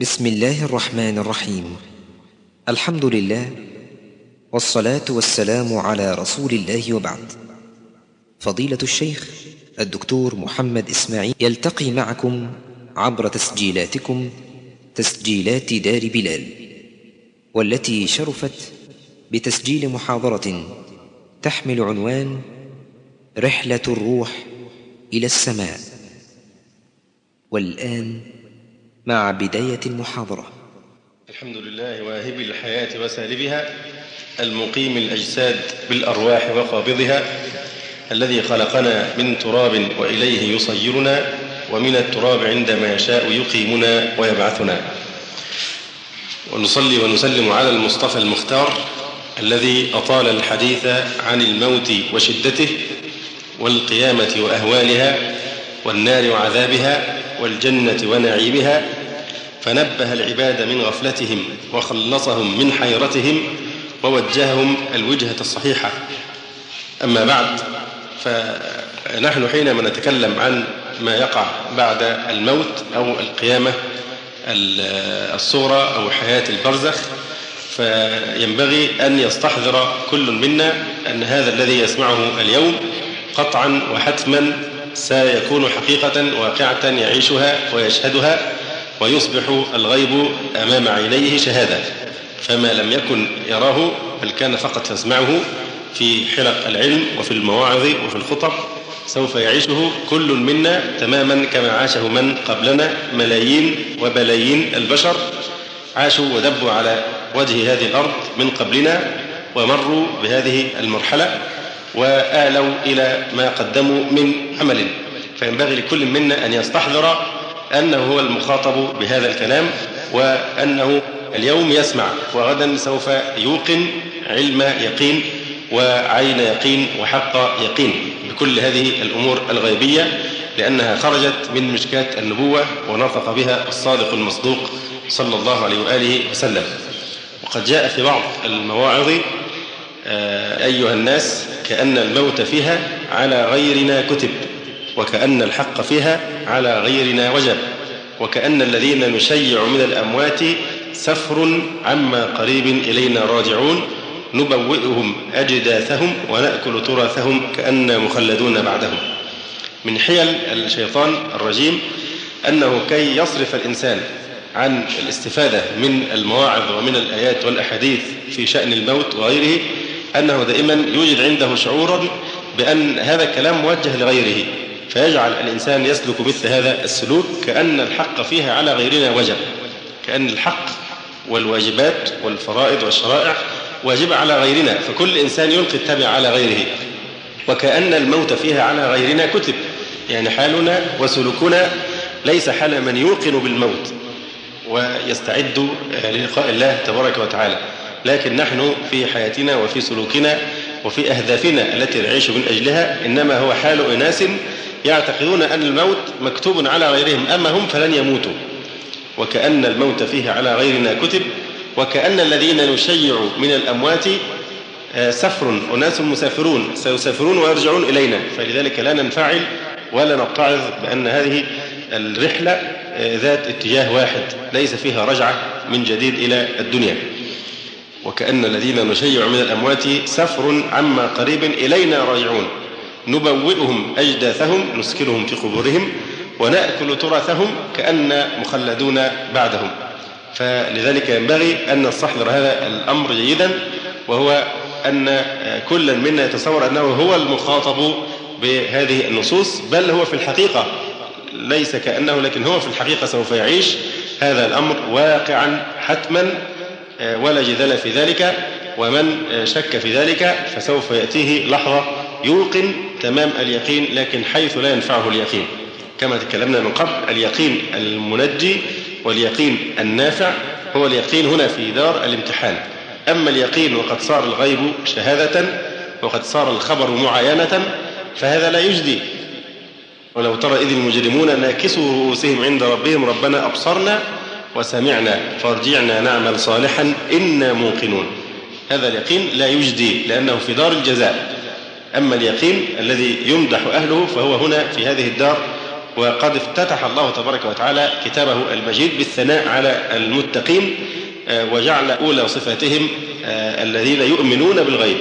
بسم الله الرحمن الرحيم. الحمد لله والصلاة والسلام على رسول الله، وبعد. فضيلة الشيخ الدكتور محمد إسماعيل يلتقي معكم عبر تسجيلاتكم، تسجيلات دار بلال، والتي شرفت بتسجيل محاضرة تحمل عنوان رحلة الروح إلى السماء. والآن مع بداية المحاضرة. الحمد لله واهب الحياة وسالبها، المقيم الأجساد بالأرواح وقابضها، الذي خلقنا من تراب وإليه يصيرنا، ومن التراب عندما يشاء يقيمنا ويبعثنا. ونصلي ونسلم على المصطفى المختار الذي أطال الحديث عن الموت وشدته، والقيامة وأهوالها، والنار وعذابها، والجنة ونعيمها، فنبه العباد من غفلتهم وخلصهم من حيرتهم ووجههم الوجهة الصحيحة. أما بعد، فنحن حينما نتكلم عن ما يقع بعد الموت أو القيامة الصغرى أو حياة البرزخ، فينبغي أن يستحضر كل منا أن هذا الذي يسمعه اليوم قطعا وحتما سيكون حقيقة واقعة يعيشها ويشهدها، ويصبح الغيب أمام عينيه شهادة. فما لم يكن يراه بل كان فقط يسمعه في حلق العلم وفي المواعظ وفي الخطب، سوف يعيشه كل منا تماما كما عاشه من قبلنا. ملايين وبلايين البشر عاشوا ودبوا على وجه هذه الأرض من قبلنا، ومروا بهذه المرحلة وآلوا إلى ما قدموا من عمل. فينبغي لكل منا أن يستحضر أنه هو المخاطب بهذا الكلام، وأنه اليوم يسمع وغدا سوف يوقن علم يقين وعين يقين وحق يقين بكل هذه الأمور الغيبية، لأنها خرجت من مشكاة النبوة ونطق بها الصادق المصدوق صلى الله عليه وآله وسلم. وقد جاء في بعض المواعظ: أيها الناس، كأن الموت فيها على غيرنا كتب، وكأن الحق فيها على غيرنا وجب، وكأن الذين نشيع من الأموات سفر عما قريب إلينا راجعون، نبوئهم أجداثهم ونأكل تراثهم كأن مخلدون بعدهم. من حيل الشيطان الرجيم أنه كي يصرف الإنسان عن الاستفادة من المواعظ ومن الآيات والأحاديث في شأن الموت وغيره، أنه دائما يوجد عنده شعورا بأن هذا الكلام موجه لغيره، فيجعل الإنسان يسلك مثل هذا السلوك، كأن الحق فيها على غيرنا وجب، كأن الحق والواجبات والفرائض والشرائع واجبة على غيرنا، فكل إنسان يلقي التبع على غيره. وكأن الموت فيها على غيرنا كتب، يعني حالنا وسلوكنا ليس حال من يوقن بالموت ويستعد للقاء الله تبارك وتعالى، لكن نحن في حياتنا وفي سلوكنا وفي أهدافنا التي نعيش من أجلها إنما هو حال أناس يعتقدون أن الموت مكتوب على غيرهم، أما هم فلن يموتوا. وكأن الموت فيها على غيرنا كتب، وكأن الذين نشيع من الأموات سفر، أناس مسافرون سيسافرون ويرجعون إلينا، فلذلك لا ننفعل ولا نتعظ بأن هذه الرحلة ذات اتجاه واحد ليس فيها رجعة من جديد إلى الدنيا. وكأن الذين نشيع من الأموات سفر عما قريب إلينا راجعون، نبوئهم أجداثهم، نسكنهم في قبورهم، ونأكل تراثهم كأن مخلدون بعدهم. فلذلك ينبغي أن نستحضر هذا الأمر جيدا، وهو أن كل منا يتصور أنه هو المخاطب بهذه النصوص، بل هو في الحقيقة ليس كأنه، لكن هو في الحقيقة سوف يعيش هذا الأمر واقعا حتما، ولا جدال في ذلك. ومن شك في ذلك فسوف يأتيه لحظة يوقن تمام اليقين، لكن حيث لا ينفعه اليقين. كما تكلمنا من قبل، اليقين المنجي واليقين النافع هو اليقين هنا في دار الامتحان. أما اليقين وقد صار الغيب شهادة وقد صار الخبر معاينة فهذا لا يجدي. ولو ترى إذ المجرمون ناكسوا رؤوسهم عند ربهم ربنا أبصرنا وسمعنا فارجعنا نعمل صالحا إنا موقنون. هذا اليقين لا يجدي لأنه في دار الجزاء. أما اليقين الذي يمدح أهله فهو هنا في هذه الدار وقد افتتح الله تبارك وتعالى كتابه المجيد بالثناء على المتقين، وجعل أولى صفاتهم الذين يؤمنون بالغيب،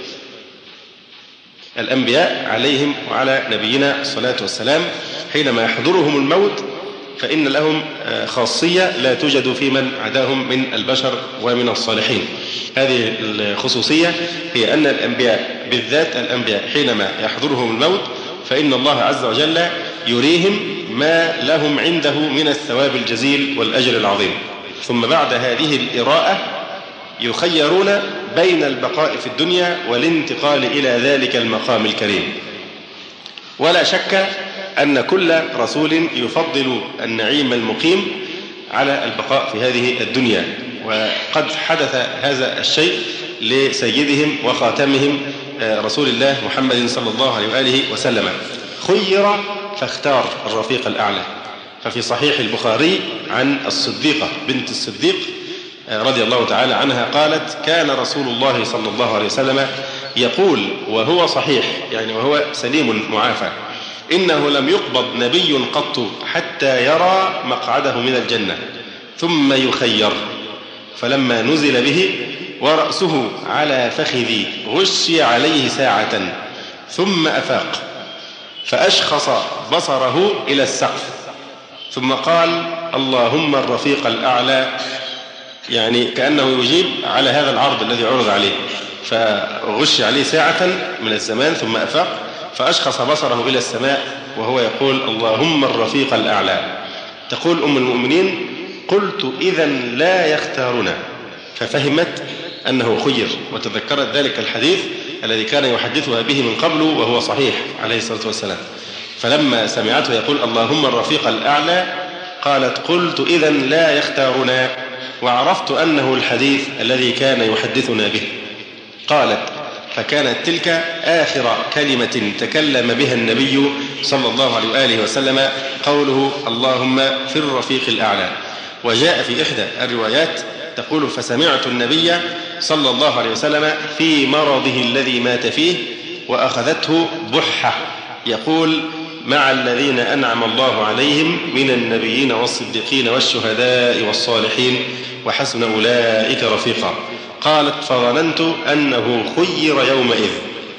الأنبياء عليهم وعلى نبينا الصلاة والسلام. حينما يحضرهم الموت فإن لهم خاصية لا توجد في من عداهم من البشر ومن الصالحين. هذه الخصوصية هي أن الأنبياء، بالذات الأنبياء، حينما يحضرهم الموت فإن الله عز وجل يريهم ما لهم عنده من الثواب الجزيل والأجر العظيم، ثم بعد هذه الإراءة يخيرون بين البقاء في الدنيا والانتقال إلى ذلك المقام الكريم. ولا شك أن كل رسول يفضل النعيم المقيم على البقاء في هذه الدنيا، وقد حدث هذا الشيء لسيدهم وخاتمهم رسول الله محمد صلى الله عليه وآله وسلم. خير فاختار الرفيق الأعلى. ففي صحيح البخاري عن الصديقة بنت الصديق رضي الله تعالى عنها قالت: كان رسول الله صلى الله عليه وسلم يقول وهو صحيح، يعني وهو سليم معافى: إنه لم يقبض نبي قط حتى يرى مقعده من الجنة ثم يخير. فلما نزل به ورأسه على فخذي غشي عليه ساعة ثم أفاق فأشخص بصره إلى السقف ثم قال: اللهم الرفيق الأعلى، يعني كأنه يجيب على هذا العرض الذي عرض عليه. فغشي عليه ساعة من الزمان ثم أفاق فأشخص بصره إلى السماء وهو يقول: اللهم الرفيق الأعلى. تقول أم المؤمنين: قلت إذا لا يختارنا، ففهمت أنه خير، وتذكرت ذلك الحديث الذي كان يحدثها به من قبل وهو صحيح عليه الصلاة والسلام. فلما سمعته يقول: اللهم الرفيق الأعلى، قالت: قلت إذا لا يختارنا، وعرفت أنه الحديث الذي كان يحدثنا به. قالت: فكانت تلك آخر كلمة تكلم بها النبي صلى الله عليه وآله وسلم، قوله: اللهم في الرفيق الأعلى. وجاء في إحدى الروايات تقول: فسمعت النبي صلى الله عليه وسلم في مرضه الذي مات فيه وأخذته بحة يقول: مع الذين أنعم الله عليهم من النبيين والصديقين والشهداء والصالحين وحسن أولئك رفيقا. قالت: فظننت أنه خير يومئذ.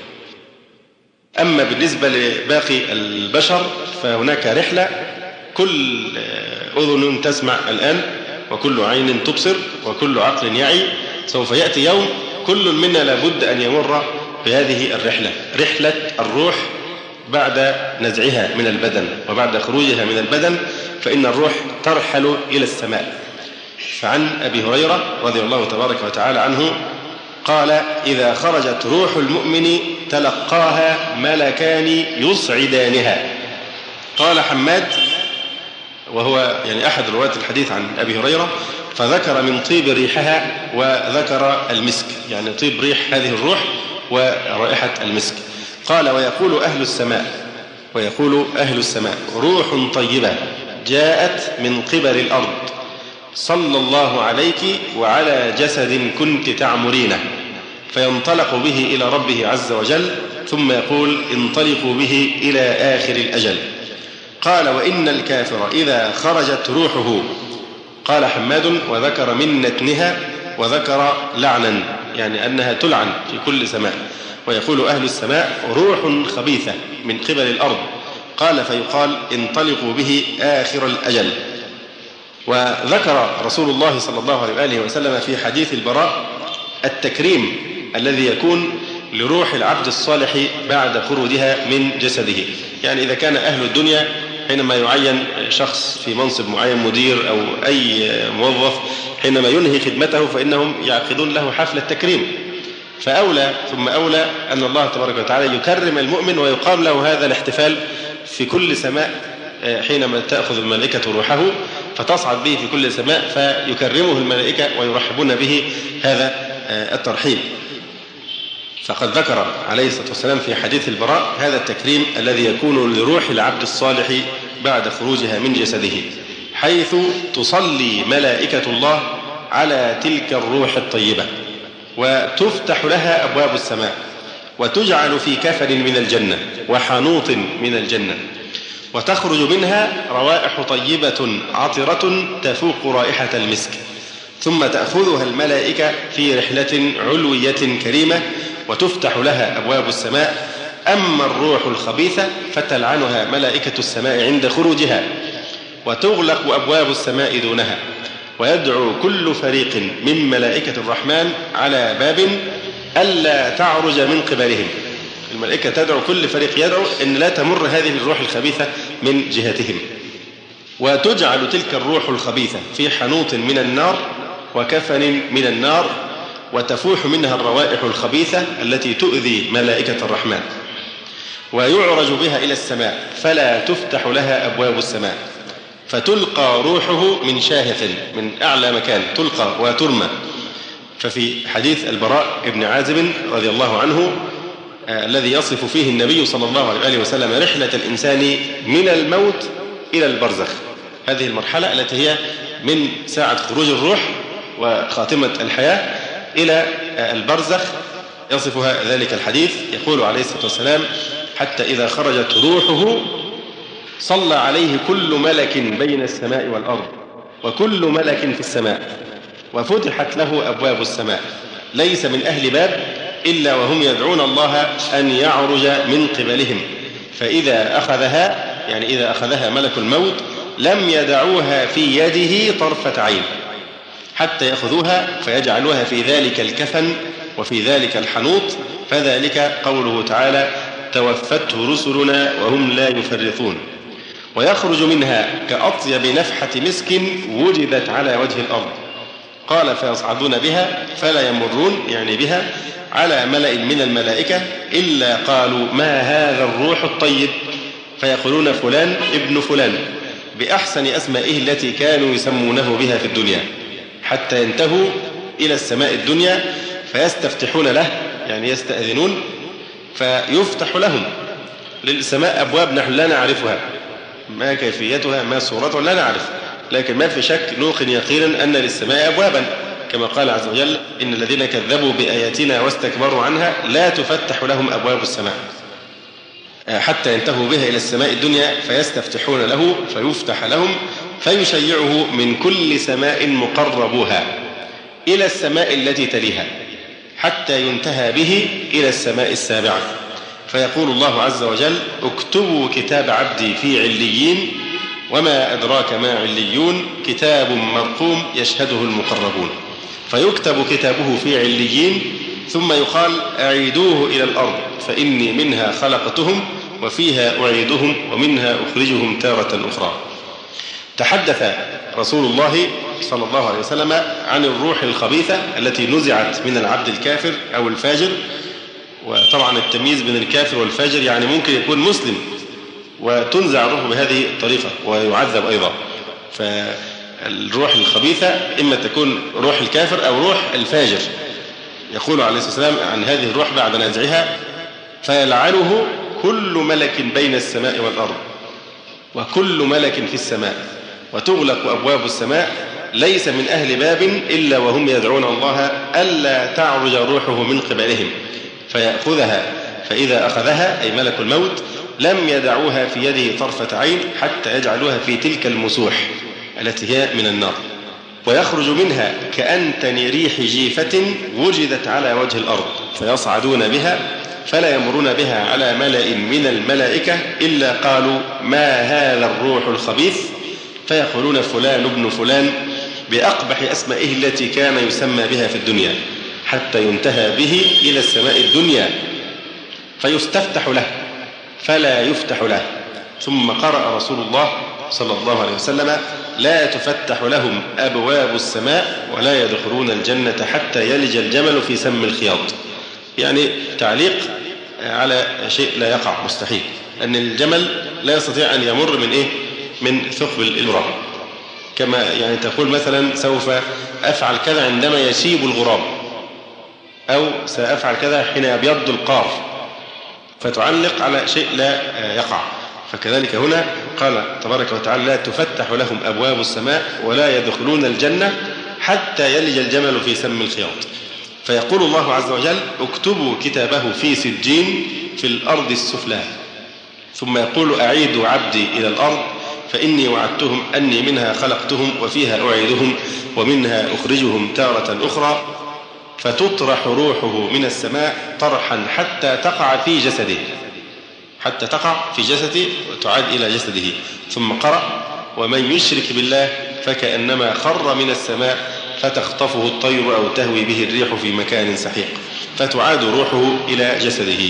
أما بالنسبة لباقي البشر فهناك رحلة، كل أذن تسمع الآن وكل عين تبصر وكل عقل يعي. سوف يأتي يوم كل منا لابد أن يمر بهذه الرحلة، رحلة الروح بعد نزعها من البدن وبعد خروجها من البدن، فإن الروح ترحل إلى السماء. فعن أبي هريرة رضي الله تبارك وتعالى عنه قال: إذا خرجت روح المؤمن تلقاها ملكان يصعدانها. قال حماد، وهو يعني أحد رواة الحديث عن أبي هريرة، فذكر من طيب ريحها وذكر المسك، يعني طيب ريح هذه الروح ورائحة المسك. قال: ويقول أهل السماء روح طيبة جاءت من قبل الأرض صلى الله عليك وعلى جسد كنت تعمرينه، فينطلق به إلى ربه عز وجل ثم يقول: انطلقوا به إلى آخر الأجل. قال: وإن الكافر إذا خرجت روحه، قال حماد وذكر من نتنها وذكر لعنا، يعني أنها تلعن في كل سماء. ويقول أهل السماء روح خبيثة من قبل الأرض، قال فيقال: انطلقوا به آخر الأجل. وذكر رسول الله صلى الله عليه وآله وسلم في حديث البراء التكريم الذي يكون لروح العبد الصالح بعد خروجها من جسده. يعني إذا كان أهل الدنيا حينما يعين شخص في منصب معين، مدير أو أي موظف، حينما ينهي خدمته فإنهم يعقدون له حفلة تكريم، فأولى ثم أولى أن الله تبارك وتعالى يكرم المؤمن ويقام له هذا الاحتفال في كل سماء، حينما تأخذ الملائكة روحه فتصعد به في كل سماء فيكرمه الملائكة ويرحبون به هذا الترحيب. فقد ذكر عليه الصلاة والسلام في حديث البراء هذا التكريم الذي يكون لروح العبد الصالح بعد خروجها من جسده، حيث تصلي ملائكة الله على تلك الروح الطيبة وتفتح لها أبواب السماء وتجعل في كفن من الجنة وحنوط من الجنة، وتخرج منها روائح طيبة عطرة تفوق رائحة المسك، ثم تأخذها الملائكة في رحلة علوية كريمة وتفتح لها أبواب السماء. أما الروح الخبيثة فتلعنها ملائكة السماء عند خروجها، وتغلق أبواب السماء دونها، ويدعو كل فريق من ملائكة الرحمن على باب ألا تعرج من قبلهم. الملائكة تدعو كل فريق، يدعو أن لا تمر هذه الروح الخبيثة من جهتهم. وتجعل تلك الروح الخبيثة في حنوط من النار وكفن من النار، وتفوح منها الروائح الخبيثة التي تؤذي ملائكة الرحمن، ويعرج بها إلى السماء فلا تفتح لها أبواب السماء، فتلقى روحه من شاهق من أعلى مكان، تلقى وترمى. ففي حديث البراء بن عازب رضي الله عنه الذي يصف فيه النبي صلى الله عليه وسلم رحلة الإنسان من الموت إلى البرزخ، هذه المرحلة التي هي من ساعة خروج الروح وخاتمة الحياة إلى البرزخ، يصفها ذلك الحديث. يقول عليه الصلاة والسلام: حتى إذا خرجت روحه صلى عليه كل ملك بين السماء والأرض، وكل ملك في السماء، وفتحت له أبواب السماء، ليس من أهل باب إلا وهم يدعون الله أن يعرج من قبلهم، فإذا أخذها، يعني إذا أخذها ملك الموت، لم يدعوها في يده طرفة عين حتى يأخذوها فيجعلوها في ذلك الكفن وفي ذلك الحنوط، فذلك قوله تعالى: توفته رسلنا وهم لا يفرطون. ويخرج منها كأطيب نفحة مسك وجدت على وجه الأرض. قال: فيصعدون بها فلا يمرون، يعني بها، على ملأ من الملائكة إلا قالوا: ما هذا الروح الطيب؟ فيقولون: فلان ابن فلان، بأحسن أسمائه التي كانوا يسمونه بها في الدنيا، حتى ينتهوا إلى السماء الدنيا فيستفتحون له، يعني يستأذنون فيفتح لهم. للسماء أبواب نحن لا نعرفها، ما كيفيتها ما صورتها لا نعرف، لكن ما في شك نوقن يقينا أن للسماء أبوابا، كما قال عز وجل: إن الذين كذبوا بآياتنا واستكبروا عنها لا تفتح لهم أبواب السماء، حتى ينتهوا بها إلى السماء الدنيا فيستفتحون له فيفتح لهم، فيشيعه من كل سماء مقربوها إلى السماء التي تليها، حتى ينتهى به إلى السماء السابعة. فيقول الله عز وجل: اكتبوا كتاب عبدي في عليين، وما أدراك ما عليون، كتاب مرقوم يشهده المقربون. فيكتب كتابه في عليين، ثم يقال: أعيدوه إلى الأرض فإني منها خلقتهم وفيها أعيدهم ومنها أخرجهم تارة أخرى. تحدث رسول الله صلى الله عليه وسلم عن الروح الخبيثة التي نزعت من العبد الكافر أو الفاجر. وطبعا التمييز بين الكافر والفاجر يعني ممكن يكون مسلم وتنزع الروح بهذه الطريقة ويعذب أيضا. فالروح الخبيثة إما تكون روح الكافر أو روح الفاجر. يقول عليه الصلاة والسلام عن هذه الروح بعد نزعها: فيلعنه كل ملك بين السماء والأرض وكل ملك في السماء، وتغلق أبواب السماء، ليس من أهل باب إلا وهم يدعون الله ألا تعرج روحه من قبلهم، فيأخذها، فإذا أخذها أي ملك الموت لم يدعوها في يده طرفة عين حتى يجعلوها في تلك المسوح التي هي من النار. ويخرج منها كأنتن ريح جيفة وجدت على وجه الأرض، فيصعدون بها فلا يمرون بها على ملأ من الملائكة إلا قالوا: ما هذا الروح الخبيث؟ فيقولون: فلان ابن فلان، بأقبح أسمائه التي كان يسمى بها في الدنيا، حتى ينتهى به إلى السماء الدنيا فيستفتح له فلا يفتح له. ثم قرأ رسول الله صلى الله عليه وسلم: لا تفتح لهم أبواب السماء ولا يدخلون الجنة حتى يلج الجمل في سم الخياط. يعني تعليق على شيء لا يقع، مستحيل، أن الجمل لا يستطيع أن يمر من ثقب الغراب، كما يعني تقول مثلا: سوف أفعل كذا عندما يشيب الغراب، أو سأفعل كذا حين يبيض القار، فتعلق على شيء لا يقع. فكذلك هنا قال تبارك وتعالى: لا تفتح لهم أبواب السماء ولا يدخلون الجنة حتى يلج الجمل في سم الخياط. فيقول الله عز وجل: اكتبوا كتابه في سجين في الأرض السفلى، ثم يقول أعيد عبدي إلى الأرض فإني وعدتهم أني منها خلقتهم وفيها أعيدهم ومنها أخرجهم تارة أخرى، فتطرح روحه من السماء طرحا حتى تقع في جسده وتعاد إلى جسده. ثم قرأ ومن يشرك بالله فكأنما خر من السماء فتخطفه الطير أو تهوي به الريح في مكان سحيق، فتعاد روحه إلى جسده.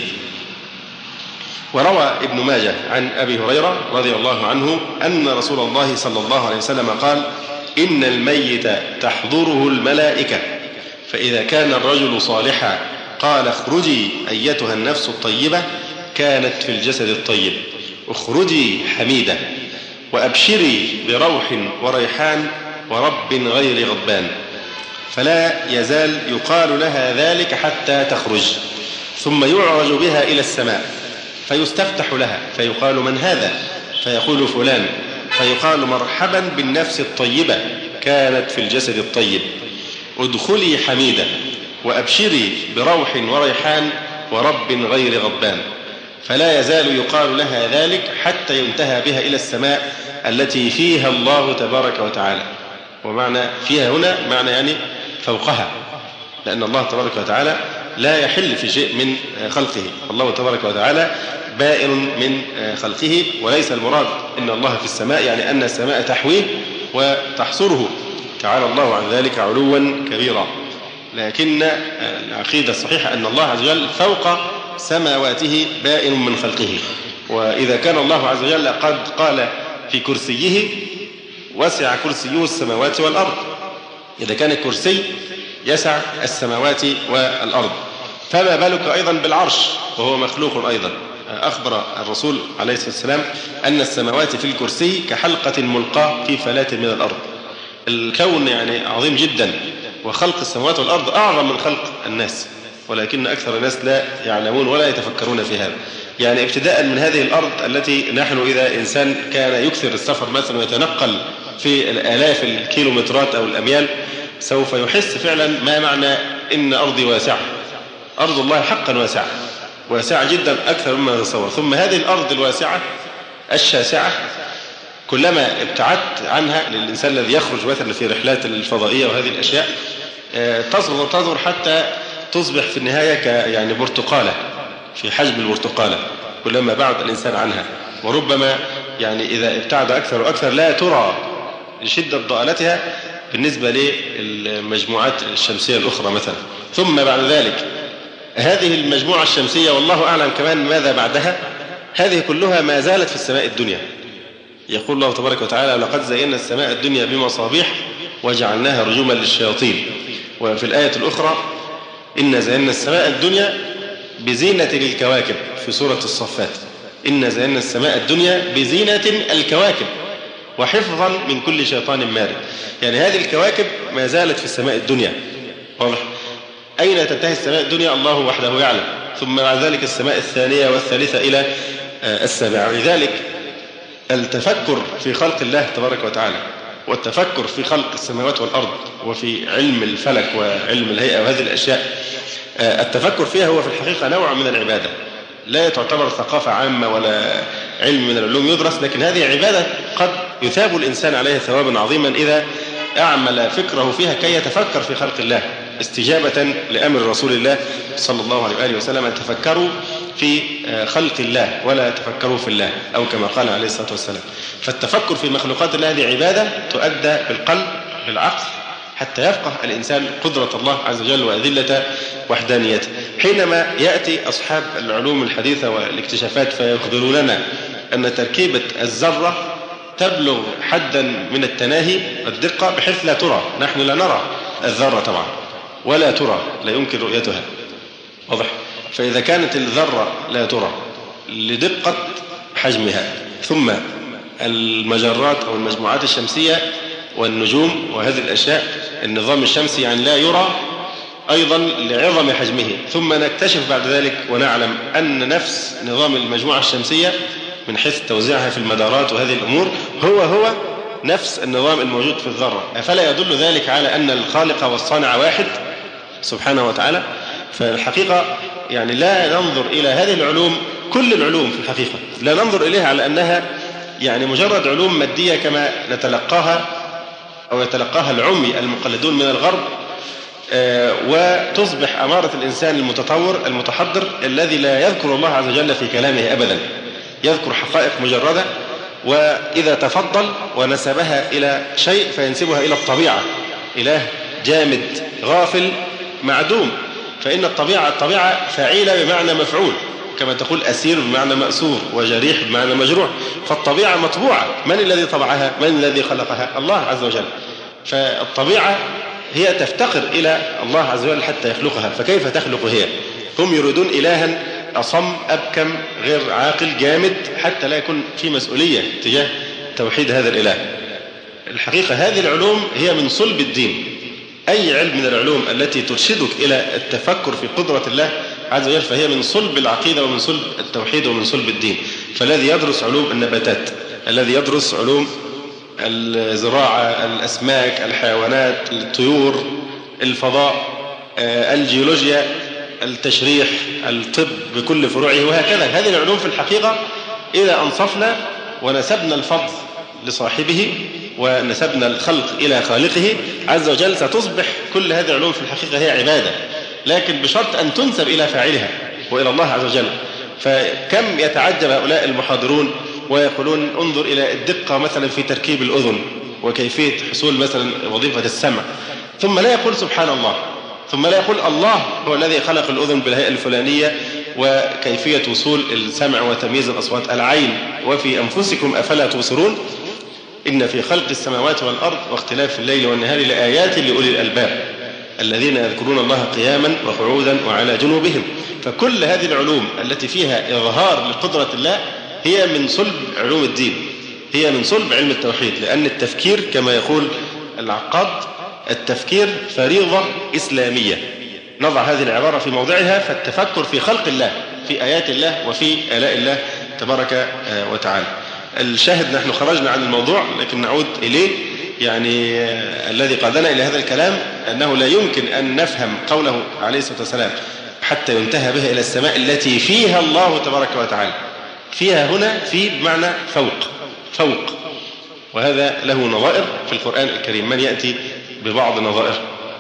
وروى ابن ماجه عن أبي هريرة رضي الله عنه أن رسول الله صلى الله عليه وسلم قال إن الميت تحضره الملائكة، فإذا كان الرجل صالحا قال اخرجي أيتها النفس الطيبة، كانت في الجسد الطيب، اخرجي حميدة، وأبشري بروح وريحان ورب غير غضبان، فلا يزال يقال لها ذلك حتى تخرج، ثم يعرج بها إلى السماء فيستفتح لها فيقال من هذا؟ فيقول فلان، فيقال مرحبا بالنفس الطيبة كانت في الجسد الطيب، ادخلي حميدة وأبشري بروح وريحان ورب غير غضبان، فلا يزال يقال لها ذلك حتى ينتهى بها إلى السماء التي فيها الله تبارك وتعالى. ومعنى فيها هنا معنى يعني فوقها، لأن الله تبارك وتعالى لا يحل في شيء من خلقه، الله تبارك وتعالى بائن من خلقه، وليس المراد إن الله في السماء يعني أن السماء تحويه وتحصره، تعالى الله عن ذلك علوا كبيرا. لكن العقيدة الصحيحة أن الله عز وجل فوق سماواته بائن من خلقه. وإذا كان الله عز وجل قد قال في كرسيه وسع كرسيه السماوات والأرض، إذا كان الكرسي يسع السماوات والأرض، فما بالك أيضا بالعرش وهو مخلوق أيضا. أخبر الرسول عليه الصلاة والسلام أن السماوات في الكرسي كحلقة ملقاة في فلاة من الأرض. الكون يعني عظيم جدا، وخلق السماوات والأرض أعظم من خلق الناس، ولكن أكثر الناس لا يعلمون ولا يتفكرون في هذا. يعني ابتداء من هذه الأرض التي نحن إذا إنسان كان يكثر السفر مثلا ويتنقل في الآلاف الكيلومترات أو الأميال سوف يحس فعلا ما معنى إن أرضي واسعة. أرض الله حقا واسعة جدا أكثر مما نتصور. ثم هذه الأرض الواسعة الشاسعة كلما ابتعدت عنها للإنسان الذي يخرج مثلا في رحلات الفضائية وهذه الأشياء تصغر حتى تصبح في النهاية يعني برتقالة في حجم البرتقالة كلما بعد الإنسان عنها، وربما يعني إذا ابتعد أكثر وأكثر لا ترى لشدة ضالتها بالنسبة للمجموعات الشمسية الأخرى مثلا. ثم بعد ذلك هذه المجموعة الشمسية والله أعلم كمان ماذا بعدها، هذه كلها ما زالت في السماء الدنيا. يقول الله تبارك وتعالى لقد زينا السماء الدنيا بمصابيح وجعلناها رجوما للشياطين. وفي الآية الأخرى إن زينا السماء الدنيا بزينة الكواكب في سورة الصفات، إن زينا السماء الدنيا بزينة الكواكب وحفظا من كل شيطان مارد. يعني هذه الكواكب ما زالت في السماء الدنيا، واضح؟ أين تنتهي السماء الدنيا الله وحده يعلم. ثم بعد ذلك السماء الثانية والثالثة إلى السابعة. لذلك التفكر في خلق الله تبارك وتعالى والتفكر في خلق السماوات والأرض وفي علم الفلك وعلم الهيئة وهذه الأشياء التفكر فيها هو في الحقيقة نوع من العبادة، لا تعتبر ثقافة عامة ولا علم من العلوم يدرس، لكن هذه عبادة قد يثاب الإنسان عليها ثوابا عظيما إذا أعمل فكره فيها كي يتفكر في خلق الله استجابة لأمر رسول الله صلى الله عليه وآله وسلم أن تفكروا في خلق الله ولا تفكروا في الله، أو كما قال عليه الصلاة والسلام. فالتفكر في مخلوقات الله هذه عبادة تؤدى بالقلب بالعقل حتى يفقه الإنسان قدرة الله عز وجل وأذلة وحدانيته. حينما يأتي أصحاب العلوم الحديثة والاكتشافات فيخبروننا أن تركيبة الذرة تبلغ حدا من التناهي والدقة بحيث لا ترى، نحن لا نرى الذرة طبعا ولا ترى، لا يمكن رؤيتها، واضح؟ فإذا كانت الذرة لا ترى لدقة حجمها، ثم المجرات أو المجموعات الشمسية والنجوم وهذه الأشياء النظام الشمسي يعني لا يرى أيضا لعظم حجمه، ثم نكتشف بعد ذلك ونعلم أن نفس نظام المجموعة الشمسية من حيث توزيعها في المدارات وهذه الأمور هو نفس النظام الموجود في الذرة. أفلا يدل ذلك على أن الخالق والصانع واحد سبحانه وتعالى؟ فالحقيقة يعني لا ننظر إلى هذه العلوم كل العلوم في الحقيقة لا ننظر إليها على أنها يعني مجرد علوم مادية كما نتلقاها أو يتلقاها العمي المقلدون من الغرب، وتصبح أمارة الإنسان المتطور المتحضر الذي لا يذكر الله عز وجل في كلامه أبدا، يذكر حقائق مجردة، وإذا تفضل ونسبها إلى شيء فينسبها إلى الطبيعة، إله جامد غافل معدوم. فإن الطبيعة فاعلة بمعنى مفعول، كما تقول أسير بمعنى مأسور، وجريح بمعنى مجروح. فالطبيعة مطبوعة، من الذي طبعها؟ من الذي خلقها؟ الله عز وجل. فالطبيعة هي تفتقر إلى الله عز وجل حتى يخلقها، فكيف تخلق هي؟ هم يريدون إلها أصم أبكم غير عاقل جامد حتى لا يكون في مسؤولية تجاه توحيد هذا الإله. الحقيقة هذه العلوم هي من صلب الدين. أي علم من العلوم التي ترشدك إلى التفكر في قدرة الله عز وجل فهي من صلب العقيدة ومن صلب التوحيد ومن صلب الدين. فالذي يدرس علوم النباتات، الذي يدرس علوم الزراعة، الأسماك، الحيوانات، الطيور، الفضاء، الجيولوجيا، التشريح، الطب بكل فروعه وهكذا، هذه العلوم في الحقيقة إذا أنصفنا ونسبنا الفضل لصاحبه ونسبنا الخلق إلى خالقه عز وجل ستصبح كل هذه العلوم في الحقيقة هي عبادة، لكن بشرط أن تنسب إلى فاعلها وإلى الله عز وجل. فكم يتعجب هؤلاء المحاضرون ويقولون انظر إلى الدقة مثلا في تركيب الأذن وكيفية حصول مثلا وظيفة السمع، ثم لا يقول سبحان الله، ثم لا يقول الله هو الذي خلق الأذن بالهيئة الفلانية وكيفية وصول السمع وتمييز الأصوات. العين وفي أنفسكم أفلا تبصرون إن في خلق السماوات والأرض واختلاف الليل والنهار لآيات لأولي الألباب الذين يذكرون الله قياما وقعودا وعلى جنوبهم. فكل هذه العلوم التي فيها إظهار لقدرة الله هي من صلب علوم الدين، هي من صلب علم التوحيد، لأن التفكير كما يقول العقاد التفكير فريضة إسلامية. نضع هذه العبارة في موضعها، فالتفكر في خلق الله، في آيات الله وفي آلاء الله تبارك وتعالى. الشاهد نحن خرجنا عن الموضوع لكن نعود إليه. يعني الذي قادنا إلى هذا الكلام أنه لا يمكن أن نفهم قوله عليه الصلاة والسلام حتى ينتهى بها إلى السماء التي فيها الله تبارك وتعالى. فيها هنا في بمعنى فوق، وهذا له نظائر في القرآن الكريم. من يأتي ببعض النظائر؟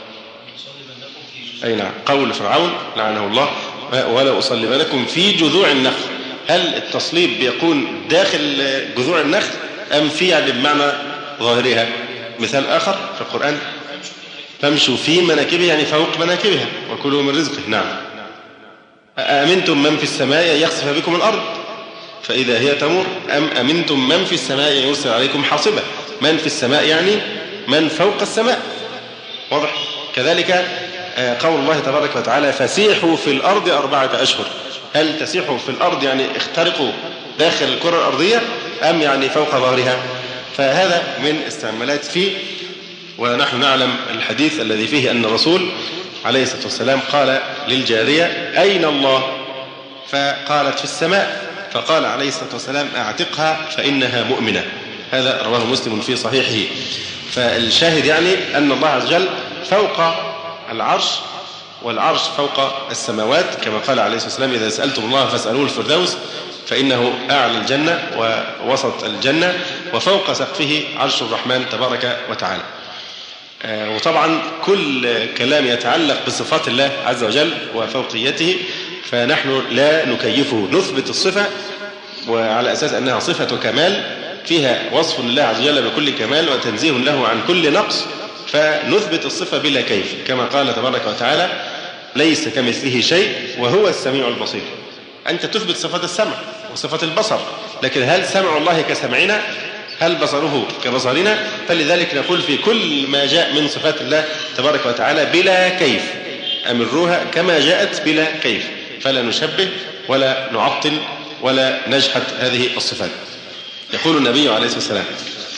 أي نعم، قول فرعون لعنه الله ولا أصلبنكم في جذوع النخل. هل التصليب بيكون داخل جذوع النخل أم في يعني بمعنى ظاهرها؟ مثال آخر في القرآن فامشوا في مناكبها يعني فوق مناكبها وكلوا من رزقه. نعم. أأمنتم من في السماء أن يخسف بكم الأرض فإذا هي تمور أم أمنتم من في السماء أن يرسل عليكم حاصبة. من في السماء يعني من فوق السماء، واضح. كذلك قول الله تبارك وتعالى فسيحوا في الأرض 4 أشهر. هل تسيحوا في الأرض يعني اخترقوا داخل الكرة الأرضية أم يعني فوق ظهرها؟ فهذا من استعمالات فيه. ونحن نعلم الحديث الذي فيه أن الرسول عليه الصلاة والسلام قال للجارية أين الله؟ فقالت في السماء، فقال عليه الصلاة والسلام أعتقها فإنها مؤمنة. هذا رواه مسلم في صحيحه. فالشاهد يعني أن الله عز وجل فوق العرش، والعرش فوق السماوات كما قال عليه الصلاة والسلام إذا سألتم الله فاسألوه الفردوس فإنه أعلى الجنة ووسط الجنة وفوق سقفه عرش الرحمن تبارك وتعالى. وطبعا كل كلام يتعلق بصفات الله عز وجل وفوقيته فنحن لا نكيفه، نثبت الصفة وعلى أساس أنها صفة كمال فيها وصف لله عز وجل بكل كمال وتنزيه له عن كل نقص، فنثبت الصفة بلا كيف كما قال تبارك وتعالى ليس كمثله شيء وهو السميع البصير. أنت تثبت صفة السمع وصفة البصر، لكن هل سمع الله كسمعنا؟ هل بصره كبصرنا؟ فلذلك نقول في كل ما جاء من صفات الله تبارك وتعالى بلا كيف، أمروها كما جاءت بلا كيف، فلا نشبه ولا نعطل ولا نجحد هذه الصفات. يقول النبي عليه الصلاة والسلام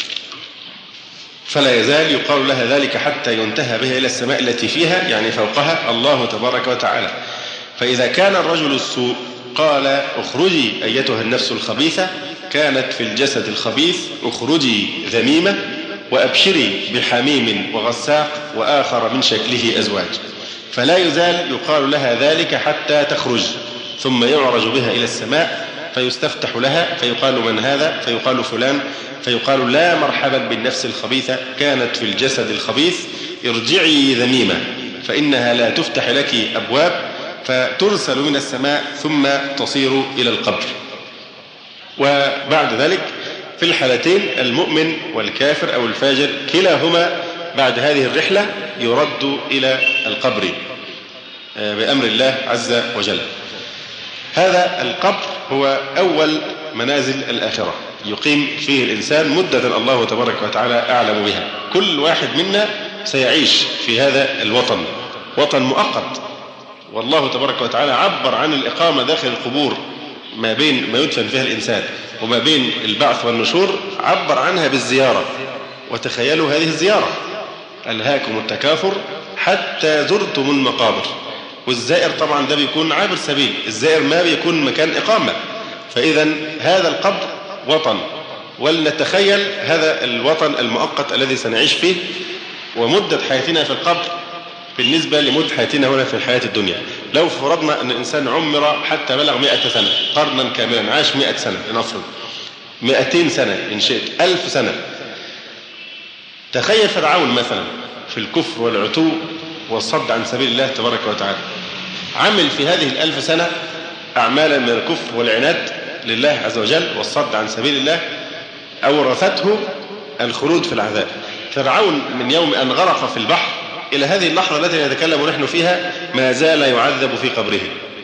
فلا يزال يقال لها ذلك حتى ينتهى بها إلى السماء التي فيها يعني فوقها الله تبارك وتعالى. فإذا كان الرجل السوء قال اخرجي أيتها النفس الخبيثة، كانت في الجسد الخبيث اخرجي ذميمة وأبشري بحميم وغساق وآخر من شكله أزواج. فلا يزال يقال لها ذلك حتى تخرج، ثم يعرج بها إلى السماء فيستفتح لها فيقال من هذا؟ فيقال فلان، فيقال لا مرحبا بالنفس الخبيثة كانت في الجسد الخبيث، ارجعي ذميمة فإنها لا تفتح لك أبواب، فترسل من السماء ثم تصير إلى القبر. وبعد ذلك في الحالتين المؤمن والكافر أو الفاجر كلاهما بعد هذه الرحلة يرد إلى القبر بأمر الله عز وجل. هذا القبر هو أول منازل الآخرة يقيم فيه الإنسان مدة الله تبارك وتعالى أعلم بها. كل واحد منا سيعيش في هذا الوطن، وطن مؤقت، والله تبارك وتعالى عبر عن الإقامة داخل القبور ما بين ما يدفن فيها الإنسان وما بين البعث والنشور، عبر عنها بالزيارة. وتخيلوا هذه الزيارة: ألهاكم التكاثر حتى زرتم المقابر. والزائر طبعا ده بيكون عابر سبيل، الزائر ما بيكون مكان إقامة. فإذا هذا القبر وطن، ولنتخيل هذا الوطن المؤقت الذي سنعيش فيه ومدة حياتنا في القبر بالنسبة لمدة حياتنا هنا في الحياة الدنيا. لو فرضنا أن الإنسان عمر حتى بلغ 100 سنة، قرنا كاملا، عاش 100 سنة، لنفرض 200 سنة إن شئت، 1000 سنة. تخيل فرعون مثلا في الكفر والعتو والصد عن سبيل الله تبارك وتعالى، عمل في هذه 1000 سنة أعمالا من الكفر والعناد لله عز وجل والصد عن سبيل الله أورثته الخلود في العذاب. فرعون من يوم أن غرق في البحر إلى هذه اللحظة التي نتكلم نحن فيها ما زال يعذب في قبره.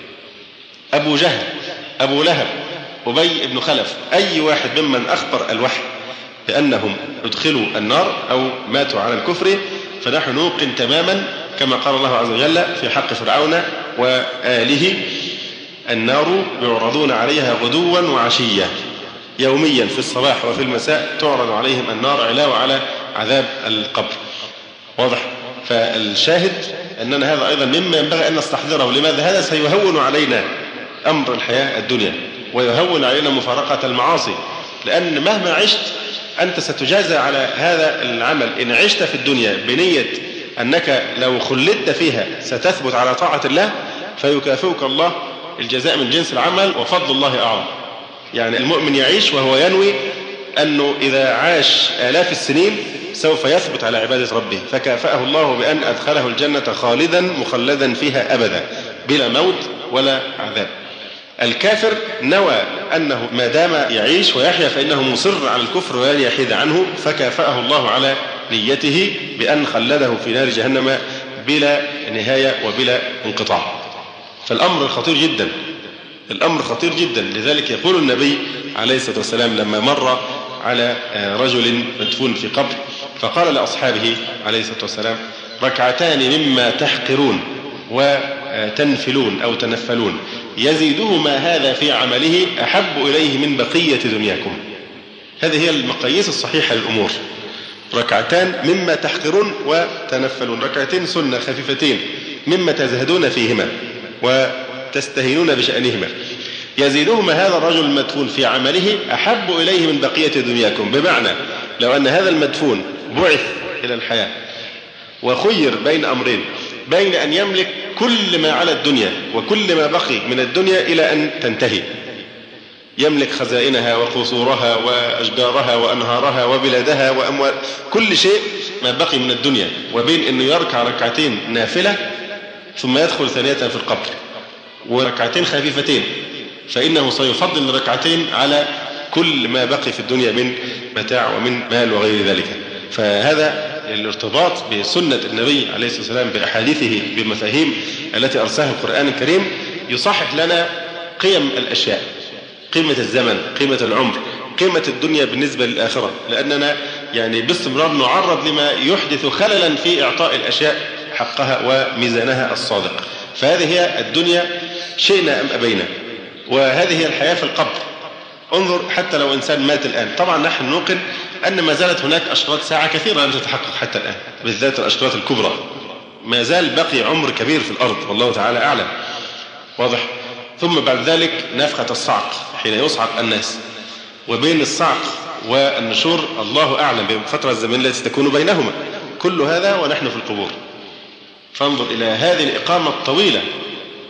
أبو جهل، أبو لهب، أبي بن خلف، أي واحد ممن أخبر الوحي بأنهم ادخلوا النار أو ماتوا على الكفر، فنحن نوقن تماما كما قال الله عز وجل في حق فرعون وآله: النار يعرضون عليها غدوا وعشيا، يوميا في الصباح وفي المساء تعرض عليهم النار علاوة على عذاب القبر. واضح؟ فالشاهد أننا هذا أيضا مما ينبغي أن نستحضره. لماذا؟ هذا سيهون علينا أمر الحياة الدنيا ويهون علينا مفارقة المعاصي، لأن مهما عشت أنت ستجازى على هذا العمل. إن عشت في الدنيا بنية أنك لو خلدت فيها ستثبت على طاعة الله فيكافئك الله الجزاء من جنس العمل، وفضل الله أعظم. يعني المؤمن يعيش وهو ينوي أنه إذا عاش آلاف السنين سوف يثبت على عبادة ربه، فكافأه الله بأن أدخله الجنة خالدا مخلدا فيها أبدا بلا موت ولا عذاب. الكافر نوى أنه ما دام يعيش ويحيا فإنه مصر على الكفر ولن يحيد عنه، فكافأه الله على نيته بأن خلده في نار جهنم بلا نهاية وبلا انقطاع. فالأمر خطير جدا، الأمر خطير جدا. لذلك يقول النبي عليه الصلاة والسلام لما مر على رجل مدفون في قبر فقال لأصحابه عليه الصلاة والسلام: ركعتان مما تحقرون وتنفلون أو تنفلون يزيده ما هذا في عمله أحب إليه من بقية دنياكم. هذه هي المقاييس الصحيحة للأمور. ركعتان مما تحقرون وتنفلون، ركعتين سنة خفيفتين مما تزهدون فيهما وتستهينون بشأنهما، يزيدهما هذا الرجل المدفون في عمله أحب إليه من بقية دنياكم. بمعنى لو أن هذا المدفون بعث إلى الحياة وخير بين أمرين، بين أن يملك كل ما على الدنيا وكل ما بقي من الدنيا إلى أن تنتهي، يملك خزائنها وقصورها وأشجارها وأنهارها وبلادها وأموال كل شيء ما بقي من الدنيا، وبين أنه يركع ركعتين نافلة ثم يدخل ثانية في القبر وركعتين خفيفتين، فإنه سيفضل الركعتين على كل ما بقي في الدنيا من متاع ومن مال وغير ذلك. فهذا الارتباط بسنة النبي عليه الصلاة والسلام بأحاديثه بمفاهيم التي أرساها القرآن الكريم يصحح لنا قيم الأشياء، قيمة الزمن، قيمة العمر، قيمة الدنيا بالنسبة للآخرة، لأننا يعني باستمرار نعرض لما يحدث خللا في إعطاء الأشياء حقها وميزانها الصادق. فهذه هي الدنيا شئنا أم أبينا، وهذه هي الحياة في القبر. انظر حتى لو إنسان مات الآن، طبعا نحن نوقن أن ما زالت هناك أشراط ساعة كثيرة لم تتحقق حتى الآن، بالذات الأشراط الكبرى، ما زال بقي عمر كبير في الأرض والله تعالى أعلم. واضح؟ ثم بعد ذلك نفخة الصعق حين يصعق الناس، وبين الصعق والنشور الله أعلم بفترة الزمن التي تكون بينهما، كل هذا ونحن في القبور. فانظر إلى هذه الإقامة الطويلة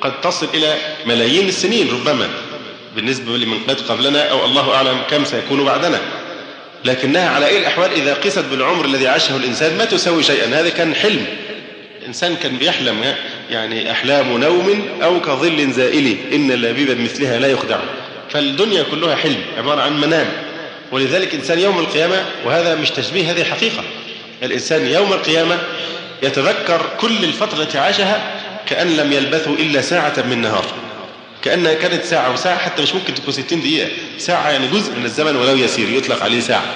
قد تصل إلى ملايين السنين ربما بالنسبة لمن قد قبلنا، أو الله أعلم كم سيكون بعدنا، لكنها على أي الأحوال إذا قست بالعمر الذي عاشه الإنسان ما تسوي شيئا. هذا كان حلم، إنسان كان بيحلم، يعني أحلام نوم أو كظل زائل إن اللبيب بمثلها لا يخدع. فالدنيا كلها حلم عبارة عن منام. ولذلك إنسان يوم القيامة، وهذا مش تشبيه، هذه حقيقة، الإنسان يوم القيامة يتذكر كل الفترة التي عاشها كأن لم يلبثوا إلا ساعة من نهار، كأنها كانت ساعة، وساعة حتى مش ممكن تكون 60 دقيقة، ساعة يعني جزء من الزمن ولو يسير يطلق عليه ساعة.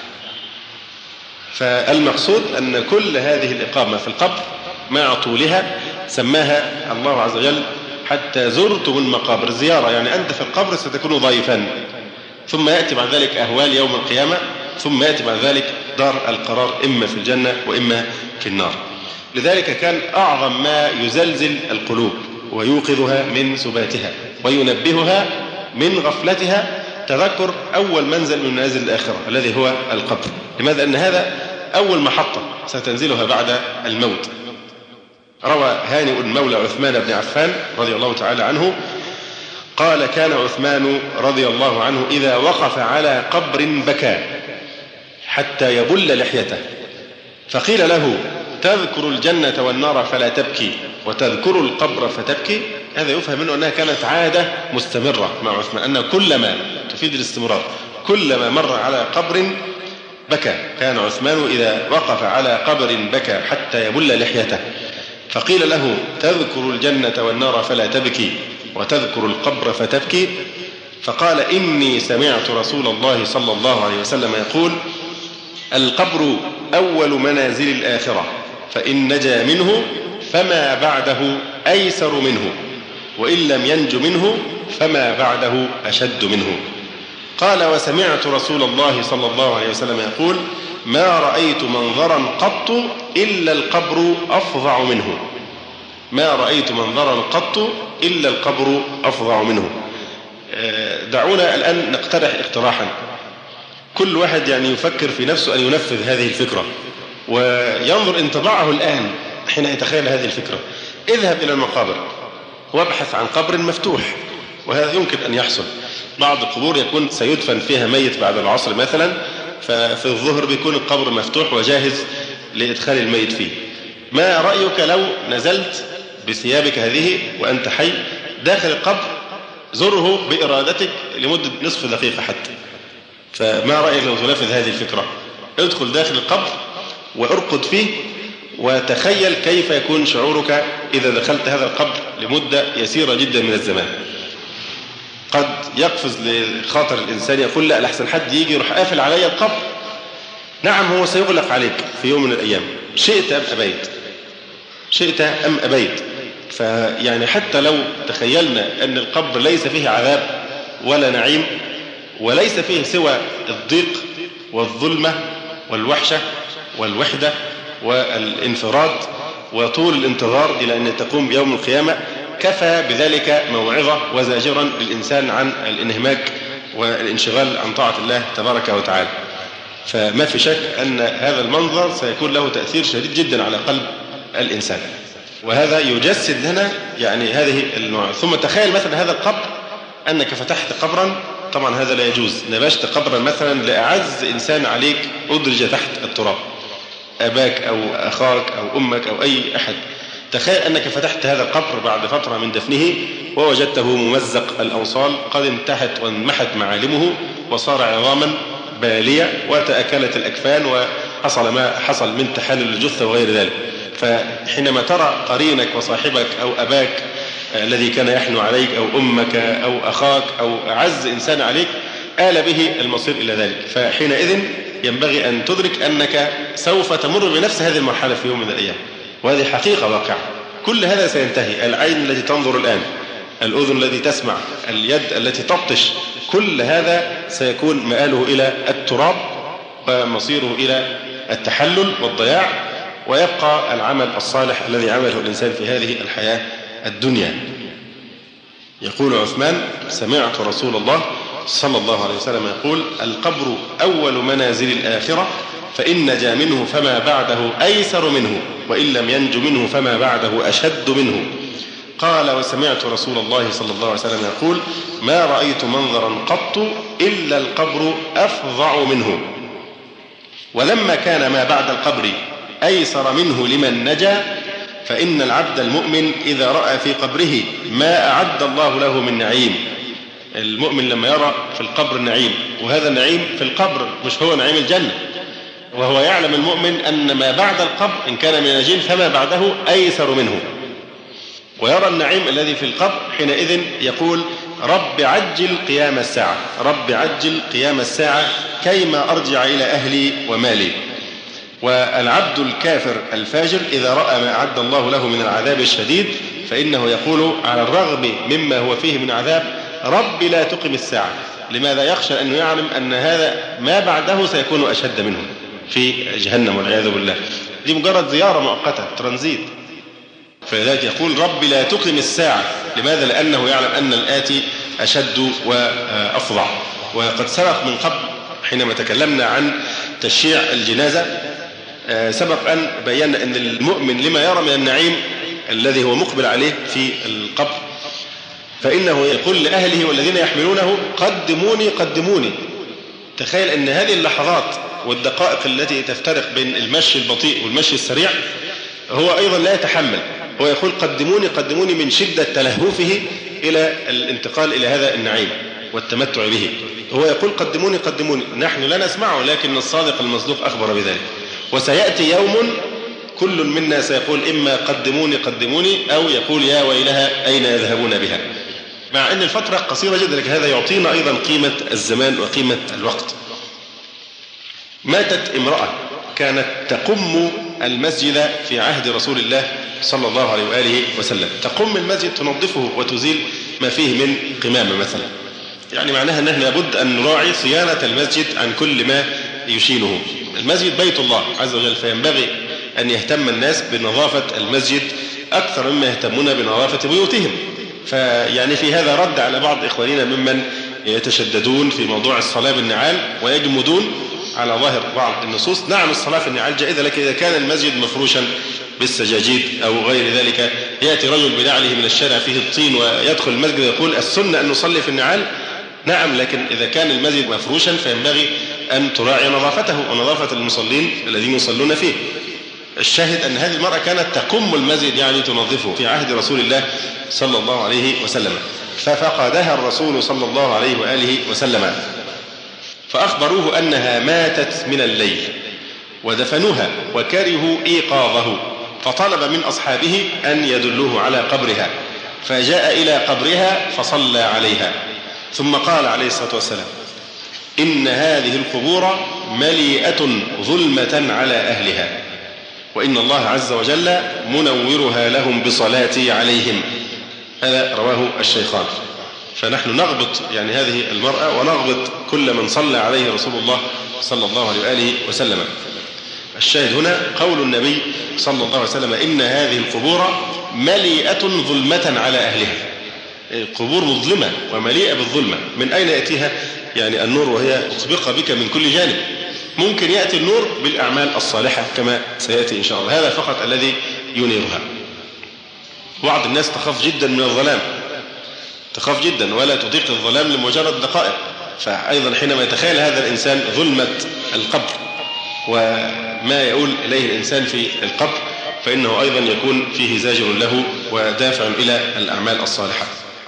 فالمقصود أن كل هذه الإقامة في القبر مع طولها سماها الله عز وجل حتى زرتم المقابر، زيارة يعني أنت في القبر ستكون ضيفا، ثم يأتي بعد ذلك أهوال يوم القيامة، ثم يأتي بعد ذلك دار القرار إما في الجنة وإما في النار. لذلك كان أعظم ما يزلزل القلوب ويوقظها من سباتها وينبهها من غفلتها تذكر أول منزل من منازل الآخرة الذي هو القبر. لماذا؟ أن هذا أول محطة ستنزلها بعد الموت. روى هانئ مولى عثمان بن عفان رضي الله تعالى عنه قال: كان عثمان رضي الله عنه إذا وقف على قبر بكى حتى يبل لحيته، فقيل له: تذكر الجنة والنار فلا تبكي وتذكر القبر فتبكي؟ هذا يفهم منه أنها كانت عادة مستمرة مع عثمان، أنه كلما تفيد الاستمرار كلما مر على قبر بكى. كان عثمان إذا وقف على قبر بكى حتى يبل لحيته، فقيل له: تذكر الجنة والنار فلا تبكي وتذكر القبر فتبكي؟ فقال: إني سمعت رسول الله صلى الله عليه وسلم يقول: القبر أول منازل الآخرة، فإن نجا منه فما بعده أيسر منه، وإن لم ينج منه فما بعده أشد منه. قال: وسمعت رسول الله صلى الله عليه وسلم يقول: ما رأيت منظرا قط إلا القبر أفظع منه. ما رأيت منظرا قط إلا القبر أفظع منه. دعونا الآن نقترح اقتراحا، كل واحد يعني يفكر في نفسه أن ينفذ هذه الفكرة وينظر انطباعه الآن حين يتخيل هذه الفكرة. اذهب إلى المقابر وابحث عن قبر مفتوح، وهذا يمكن أن يحصل. بعض القبور يكون سيدفن فيها ميت بعد العصر مثلا، ففي الظهر بيكون القبر مفتوح وجاهز لإدخال الميت فيه. ما رأيك لو نزلت بثيابك هذه وأنت حي داخل القبر، زره بإرادتك لمدة نصف دقيقة حتى؟ فما رأيك لو تنفذ هذه الفكرة؟ ادخل داخل القبر وارقد فيه وتخيل كيف يكون شعورك إذا دخلت هذا القبر لمدة يسيرة جدا من الزمان. قد يقفز لخاطر الإنسان يقول: لا، لحسن حد يجي يروح قافل علي القبر. نعم، هو سيغلق عليك في يوم من الأيام، شئت أم أبيت، شئت أم أبيت. فيعني حتى لو تخيلنا أن القبر ليس فيه عذاب ولا نعيم، وليس فيه سوى الضيق والظلمة والوحشة والوحدة والانفراد وطول الانتظار إلى أن تقوم بيوم القيامة، كفى بذلك موعظة وزاجرا للإنسان عن الانهماك والانشغال عن طاعة الله تبارك وتعالى. فما في شك أن هذا المنظر سيكون له تأثير شديد جدا على قلب الإنسان، وهذا يجسد لنا يعني هذه الموعظة. ثم تخيل مثلا هذا القبر أنك فتحت قبرا، طبعا هذا لا يجوز، نبشت قبرا مثلا لأعز إنسان عليك أدرج تحت التراب، أباك أو أخاك أو أمك أو أي أحد. تخيل أنك فتحت هذا القبر بعد فترة من دفنه ووجدته ممزق الأوصال، قد انتهت وانمحت معالمه وصار عظاما بالية وتأكلت الأكفان وحصل ما حصل من تحلل الجثة وغير ذلك. فحينما ترى قرينك وصاحبك أو أباك الذي كان يحنو عليك أو أمك أو أخاك أو أعز إنسان عليك آل به المصير إلى ذلك، فحينئذ ينبغي أن تدرك أنك سوف تمر بنفس هذه المرحلة في يوم من الأيام، وهذه حقيقة واقعة. كل هذا سينتهي، العين التي تنظر الآن، الأذن التي تسمع، اليد التي تبطش، كل هذا سيكون مآله إلى التراب ومصيره إلى التحلل والضياع، ويبقى العمل الصالح الذي عمله الإنسان في هذه الحياة الدنيا. يقول عثمان: سمعت رسول الله صلى الله عليه وسلم يقول: القبر أول منازل الآخرة، فإن نجا منه فما بعده أيسر منه، وإن لم ينج منه فما بعده أشد منه. قال: وسمعت رسول الله صلى الله عليه وسلم يقول: ما رأيت منظرا قط إلا القبر أفظع منه. ولما كان ما بعد القبر أيسر منه لمن نجا، فإن العبد المؤمن إذا رأى في قبره ما أعد الله له من نعيم. المؤمن لما يرى في القبر النعيم، وهذا النعيم في القبر مش هو نعيم الجنة، وهو يعلم المؤمن أن ما بعد القبر إن كان من النعيم فما بعده أيسر منه، ويرى النعيم الذي في القبر، حينئذ يقول: رب عجل قيام الساعة، رب عجل قيام الساعة كيما أرجع إلى أهلي ومالي. والعبد الكافر الفاجر إذا رأى ما أعد الله له من العذاب الشديد فإنه يقول على الرغم مما هو فيه من عذاب: رب لا تقم الساعة. لماذا؟ يخشى أنه يعلم أن هذا ما بعده سيكون أشد منه في جهنم والعياذ بالله. دي مجرد زيارة مؤقتة، ترانزيت. فلذلك يقول: رب لا تقم الساعة. لماذا؟ لأنه يعلم أن الآتي أشد وأفظع. وقد سبق من قبل حينما تكلمنا عن تشييع الجنازة، سبق أن بينا أن المؤمن لما يرى من النعيم الذي هو مقبل عليه في القبر فإنه يقول لأهله والذين يحملونه: قدموني قدموني. تخيل أن هذه اللحظات والدقائق التي تفترق بين المشي البطيء والمشي السريع هو أيضا لا يتحمل، هو يقول: قدموني قدموني، من شدة تلهفه إلى الانتقال إلى هذا النعيم والتمتع به. هو يقول: قدموني قدموني. نحن لا نسمعه، لكن الصادق المصدوق أخبر بذلك. وسيأتي يوم كل منا سيقول إما قدموني قدموني، أو يقول: يا ويلها أين يذهبون بها. مع أن الفترة قصيرة جدا، لكن هذا يعطينا أيضا قيمة الزمان وقيمة الوقت. ماتت امرأة كانت تقم المسجد في عهد رسول الله صلى الله عليه وآله وسلم. تقم المسجد، تنظفه وتزيل ما فيه من قمامة مثلا. يعني معناها أننا لابد أن نراعي صيانة المسجد عن كل ما يشينه. المسجد بيت الله عز وجل، فينبغي أن يهتم الناس بنظافة المسجد أكثر مما يهتمون بنظافة بيوتهم. فيعني في هذا رد على بعض إخواننا ممن يتشددون في موضوع الصلاة بالنعال ويجمدون على ظاهر بعض النصوص. نعم، الصلاة في النعال جائزة، لكن إذا كان المسجد مفروشا بالسجاجيد أو غير ذلك، يأتي رجل بنعله من الشارع فيه الطين ويدخل المسجد ويقول: السنة أن نصلي في النعال. نعم، لكن إذا كان المسجد مفروشا فينبغي أن تراعي نظافته ونظافة المصلين الذين يصلون فيه. الشاهد أن هذه المرأة كانت تقم المسجد، يعني تنظفه، في عهد رسول الله صلى الله عليه وسلم. ففقدها الرسول صلى الله عليه وآله وسلم، فأخبروه أنها ماتت من الليل، ودفنوها وكرهوا إيقاظه، فطلب من أصحابه أن يدلوه على قبرها، فجاء إلى قبرها فصلى عليها، ثم قال عليه الصلاة والسلام: إن هذه القبور مليئة ظلمة على أهلها، وإن الله عز وجل منورها لهم بصلاتي عليهم. هذا رواه الشيخان. فنحن نغبط يعني هذه المرأة ونغبط كل من صلى عليه رسول الله صلى الله عليه وآله وسلم. الشاهد هنا قول النبي صلى الله عليه وسلم: إن هذه القبور مليئة ظلمة على أهلها. القبور مظلمة ومليئة بالظلمة. من أين يأتيها يعني النور وهي مسبقة بك من كل جانب؟ ممكن يأتي النور بالأعمال الصالحة كما سيأتي إن شاء الله، هذا فقط الذي ينيرها. بعض الناس تخاف جدا من الظلام، تخاف جدا ولا تطيق الظلام لمجرد دقائق. فأيضا حينما يتخيل هذا الإنسان ظلمة القبر وما يقول إليه الإنسان في القبر، فإنه أيضا يكون فيه زاجر له ودافع إلى الأعمال الصالحة.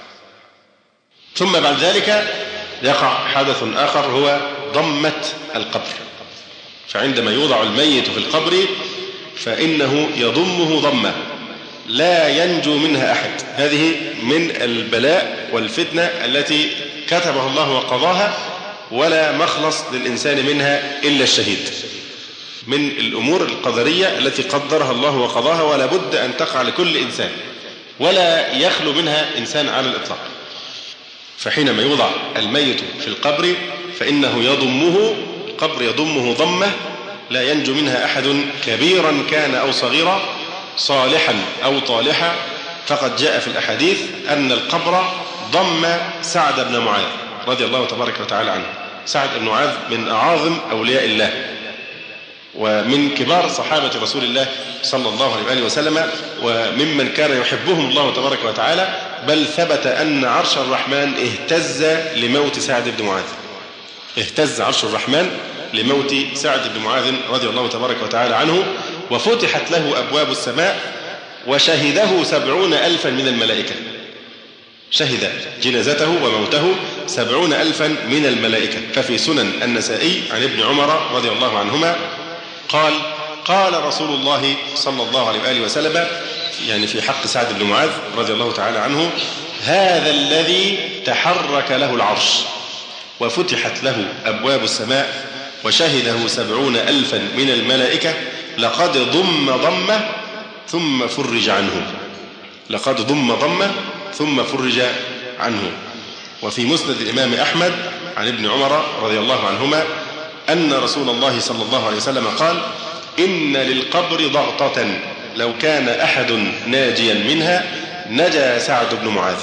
ثم بعد ذلك يقع حدث آخر، هو ضمة القبر. فعندما يوضع الميت في القبر فإنه يضمه ضمة لا ينجو منها أحد. هذه من البلاء والفتنة التي كتبه الله وقضاها، ولا مخلص للإنسان منها إلا الشهيد. من الأمور القدرية التي قدرها الله وقضاها، ولا بد أن تقع لكل إنسان، ولا يخلو منها إنسان على الإطلاق. فحينما يوضع الميت في القبر فإنه يضمه، القبر يضمه ضمة لا ينجو منها أحد، كبيرا كان أو صغيرا، صالحا أو طالحا. فقد جاء في الأحاديث أن القبر ضم سعد بن معاذ رضي الله تبارك وتعالى عنه. سعد بن معاذ من أعاظم أولياء الله، ومن كبار صحابة رسول الله صلى الله عليه وآله وسلم، وممن كان يحبهم الله تبارك وتعالى، بل ثبت أن عرش الرحمن اهتز لموت سعد بن معاذ. اهتز عرش الرحمن لموت سعد بن معاذ رضي الله تبارك وتعالى عنه، وفتحت له أبواب السماء، وشهده 70,000 من الملائكة. شهد جنازته وموته 70,000 من الملائكة. ففي سنن النسائي عن ابن عمر رضي الله عنهما قال: قال رسول الله صلى الله عليه وآله وسلم، يعني في حق سعد بن معاذ رضي الله تعالى عنه: هذا الذي تحرك له العرش وفتحت له أبواب السماء وشهده 70,000 من الملائكة، لقد ضم ضمة ثم فرج عنه. لقد ضم ضمة ثم فرج عنه. وفي مسند الإمام أحمد عن ابن عمر رضي الله عنهما أن رسول الله صلى الله عليه وسلم قال: إن للقبر ضغطة لو كان أحد ناجيا منها نجا سعد بن معاذ.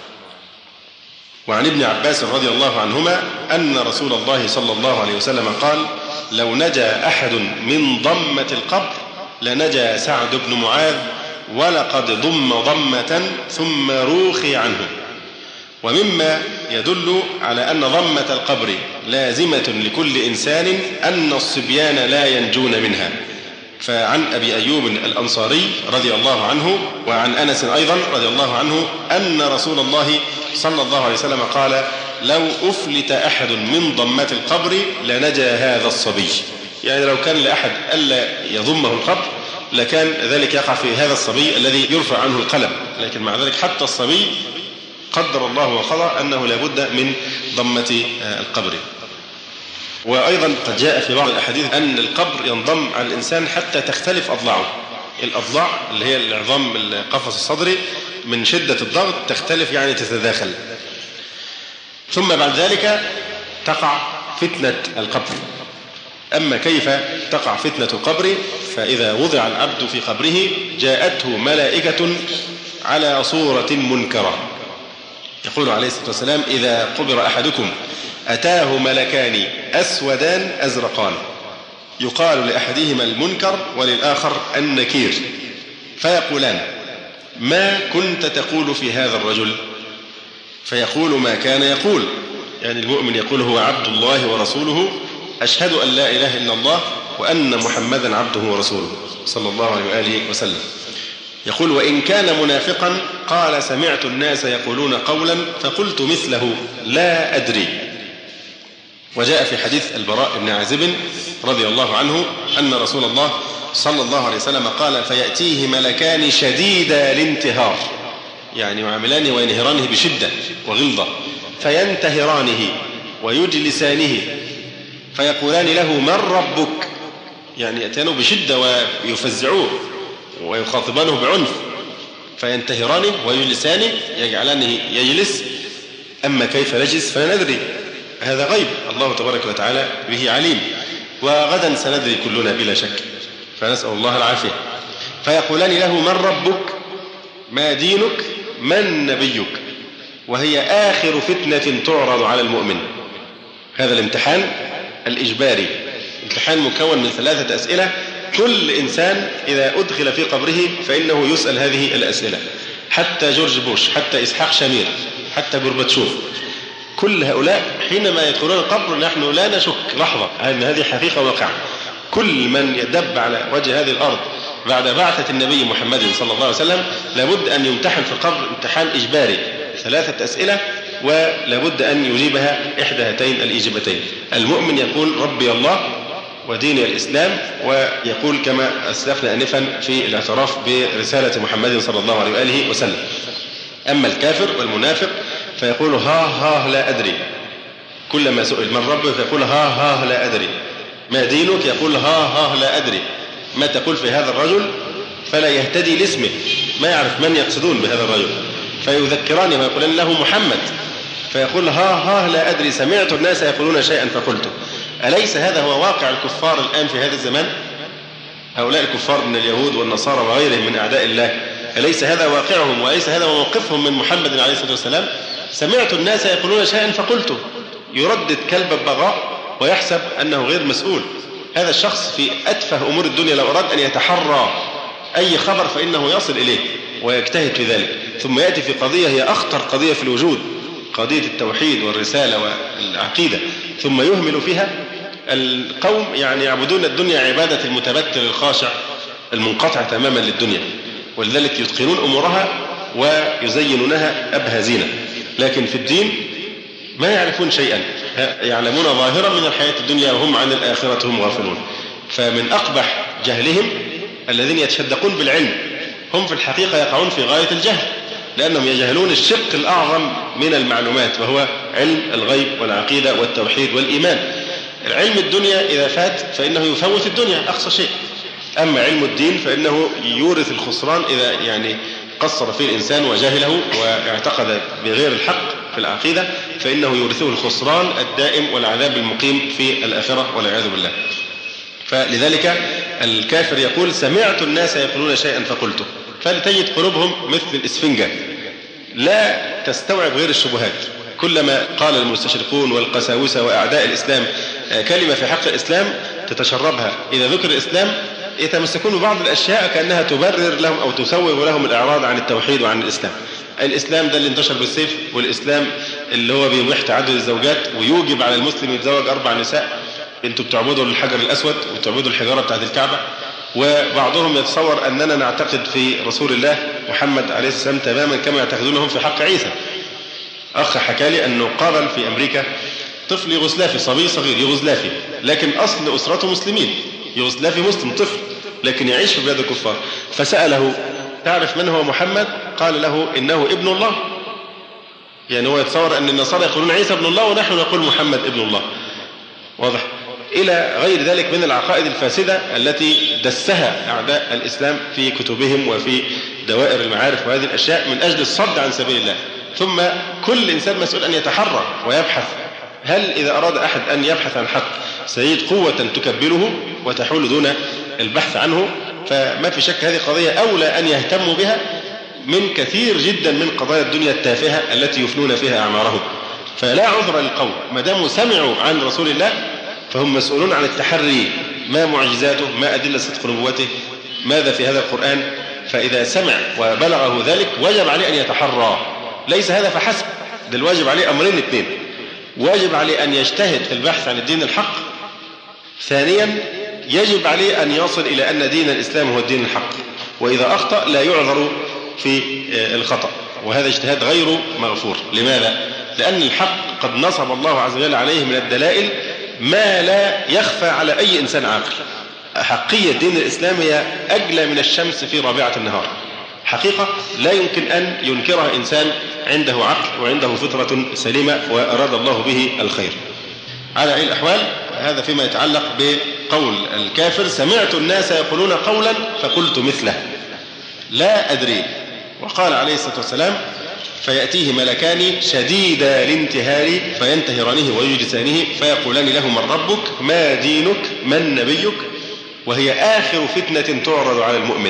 وعن ابن عباس رضي الله عنهما أن رسول الله صلى الله عليه وسلم قال: لو نجا أحد من ضمة القبر لنجا سعد بن معاذ، ولقد ضم ضمة ثم روخي عنه. ومما يدل على أن ضمة القبر لازمة لكل إنسان أن الصبيان لا ينجون منها. فعن أبي أيوب الأنصاري رضي الله عنه وعن أنس أيضا رضي الله عنه أن رسول الله صلى الله عليه وسلم قال: لو أفلت أحد من ضمة القبر لنجا هذا الصبي. يعني لو كان لأحد ألا يضمه القبر لكان ذلك يقع في هذا الصبي الذي يرفع عنه القلم، لكن مع ذلك حتى الصبي قدر الله وقضى أنه لابد من ضمة القبر. وأيضا قد جاء في بعض الأحاديث أن القبر ينضم على الإنسان حتى تختلف أضلاعه. الأضلاع اللي هي العظام القفص الصدري من شدة الضغط تختلف، يعني تتداخل. ثم بعد ذلك تقع فتنة القبر. أما كيف تقع فتنة القبر؟ فإذا وضع العبد في قبره جاءته ملائكة على صورة منكرة. يقول عليه الصلاة والسلام: إذا قبر أحدكم أتاه ملكان أسودان أزرقان، يقال لأحدهما المنكر وللآخر النكير، فيقولان: ما كنت تقول في هذا الرجل؟ فيقول: ما كان يقول. يعني المؤمن يقول: هو عبد الله ورسوله، أشهد أن لا إله إلا الله وأن محمدا عبده ورسوله صلى الله عليه وآله وسلم. يقول: وإن كان منافقا قال: سمعت الناس يقولون قولا فقلت مثله لا أدري. وجاء في حديث البراء بن عازب رضي الله عنه أن رسول الله صلى الله عليه وسلم قال: فيأتيه ملكان شديدا الانتهار، يعني يعاملانه وينهرانه بشدة وغلظة، فينتهرانه ويجلسانه فيقولان له: من ربك؟ يعني يأتيانه بشدة ويفزعوه ويخاطبانه بعنف، فينتهرانه ويجلسانه، يجعلانه يجلس. أما كيف نجلس فلا ندري، هذا غيب الله تبارك وتعالى به عليم، وغدا سندري كلنا بلا شك، فنسأل الله العافية. فيقولان له: من ربك؟ ما دينك؟ من نبيك؟ وهي آخر فتنة تعرض على المؤمن. هذا الامتحان الإجباري، امتحان مكون من 3 أسئلة، كل إنسان إذا أدخل في قبره فإنه يسأل هذه الأسئلة. حتى جورج بوش، حتى إسحاق شامير، حتى غورباتشوف، كل هؤلاء حينما يدخلون القبر نحن لا نشك لحظة أن هذه حقيقة واقعة. كل من يدب على وجه هذه الأرض بعد بعثة النبي محمد صلى الله عليه وسلم لابد أن يمتحن في القبر امتحان إجباري، 3 أسئلة، ولابد أن يجيبها إحدى هاتين الإجابتين. المؤمن يقول: ربي الله ودين الإسلام، ويقول كما أسلفنا آنفا في الاعتراف برسالة محمد صلى الله عليه وآله وسلم. أما الكافر والمنافق فيقول: ها لا أدري. كلما سئل: من ربك؟ فيقول: ها لا أدري. ما دينك؟ يقول: ها لا أدري. ما تقول في هذا الرجل؟ فلا يهتدي لاسمه، ما يعرف من يقصدون بهذا الرجل، فيذكرانه ويقولون له محمد، فيقول: ها لا أدري، سمعت الناس يقولون شيئا فقلته. أليس هذا هو واقع الكفار الآن في هذا الزمان؟ هؤلاء الكفار من اليهود والنصارى وغيرهم من أعداء الله، أليس هذا واقعهم وأليس هذا موقفهم من محمد عليه الصلاة والسلام؟ سمعت الناس يقولون شيئا فقلته، يردد كلب البغاء ويحسب أنه غير مسؤول. هذا الشخص في أتفه أمور الدنيا لو أراد أن يتحرى أي خبر فإنه يصل إليه ويجتهد في ذلك، ثم يأتي في قضية هي أخطر قضية في الوجود، قضية التوحيد والرسالة والعقيدة، ثم يهمل فيها. القوم يعني يعبدون الدنيا عبادة المتبتل الخاشع المنقطع تماما للدنيا، ولذلك يتقنون أمورها ويزينونها أبهى زينة، لكن في الدين ما يعرفون شيئا، يعلمون ظاهرا من الحياة الدنيا وهم عن الآخرة هم غافلون. فمن أقبح جهلهم الذين يتشدقون بالعلم هم في الحقيقة يقعون في غاية الجهل، لأنهم يجهلون الشق الأعظم من المعلومات، وهو علم الغيب والعقيدة والتوحيد والإيمان. علم الدنيا إذا فات فإنه يفوت الدنيا أقصى شيء، أما علم الدين فإنه يورث الخسران إذا يعني قصر فيه الإنسان وجاهله واعتقد بغير الحق في العقيدة، فإنه يورثه الخسران الدائم والعذاب المقيم في الآخرة والعياذ بالله. فلذلك الكافر يقول سمعت الناس يقولون شيئا فقلته، فلتجد قلوبهم مثل الإسفنجة لا تستوعب غير الشبهات. كلما قال المستشرقون والقساوسة وأعداء الإسلام كلمة في حق الإسلام تتشربها، إذا ذكر الإسلام يتمسكون ببعض الأشياء كأنها تبرر لهم أو تسوغ لهم الإعراض عن التوحيد وعن الإسلام. الإسلام ده اللي انتشر بالسيف، والإسلام اللي هو بيبيح تعدد الزوجات ويوجب على المسلم يتزوج 4 نساء. انتوا بتعبدوا الحجر الأسود وبتعبدوا الحجارة بتاعت الكعبة. وبعضهم يتصور أننا نعتقد في رسول الله محمد عليه السلام تماما كما يعتقدونهم في حق عيسى. أخ حكى لي أنه قابل في أمريكا طفل يوغوسلافي، صبي صغير يوغوسلافي، لكن أصل أسرته مسلمين، يوغوسلافي مسلم طفل لكن يعيش في بلاد الكفار. فسأله تعرف من هو محمد؟ قال له إنه ابن الله. يعني هو يتصور أن النصارى يقولون عيسى ابن الله ونحن نقول محمد ابن الله. واضح؟ إلى غير ذلك من العقائد الفاسدة التي دسها أعداء الإسلام في كتبهم وفي دوائر المعارف وهذه الأشياء من أجل الصد عن سبيل الله. ثم كل إنسان مسؤول أن يتحرى ويبحث. هل إذا أراد أحد أن يبحث عن حق سيجد قوة تكبله وتحول دون البحث عنه؟ فما في شك هذه قضية أولى أن يهتموا بها من كثير جدا من قضايا الدنيا التافهة التي يفنون فيها أعمارهم. فلا عذر للقوم ما داموا سمعوا عن رسول الله فهم مسؤولون عن التحري، ما معجزاته، ما أدلة صدق نبوته، ماذا في هذا القرآن. فإذا سمع وبلغه ذلك وجب عليه أن يتحرى. ليس هذا فحسب، ده الواجب عليه أمرين 2. واجب عليه أن يجتهد في البحث عن الدين الحق. ثانيا يجب عليه أن يصل إلى أن دين الإسلام هو الدين الحق، وإذا أخطأ لا يعذر في الخطأ، وهذا اجتهاد غير مغفور. لماذا؟ لأن الحق قد نصب الله عز وجل عليه من الدلائل ما لا يخفى على أي إنسان عاقل. حقية دين الإسلام هي أجلى من الشمس في رابعة النهار، حقيقة لا يمكن أن ينكرها إنسان عنده عقل وعنده فطرة سليمة وأراد الله به الخير. على أي الأحوال هذا فيما يتعلق بقول الكافر سمعت الناس يقولون قولا فقلت مثله لا أدري. وقال عليه الصلاة والسلام فيأتيه ملكان شديدا الانتهار فينتهرانه ويجلسانه فيقولان له من ربك ما دينك من نبيك، وهي آخر فتنة تعرض على المؤمن.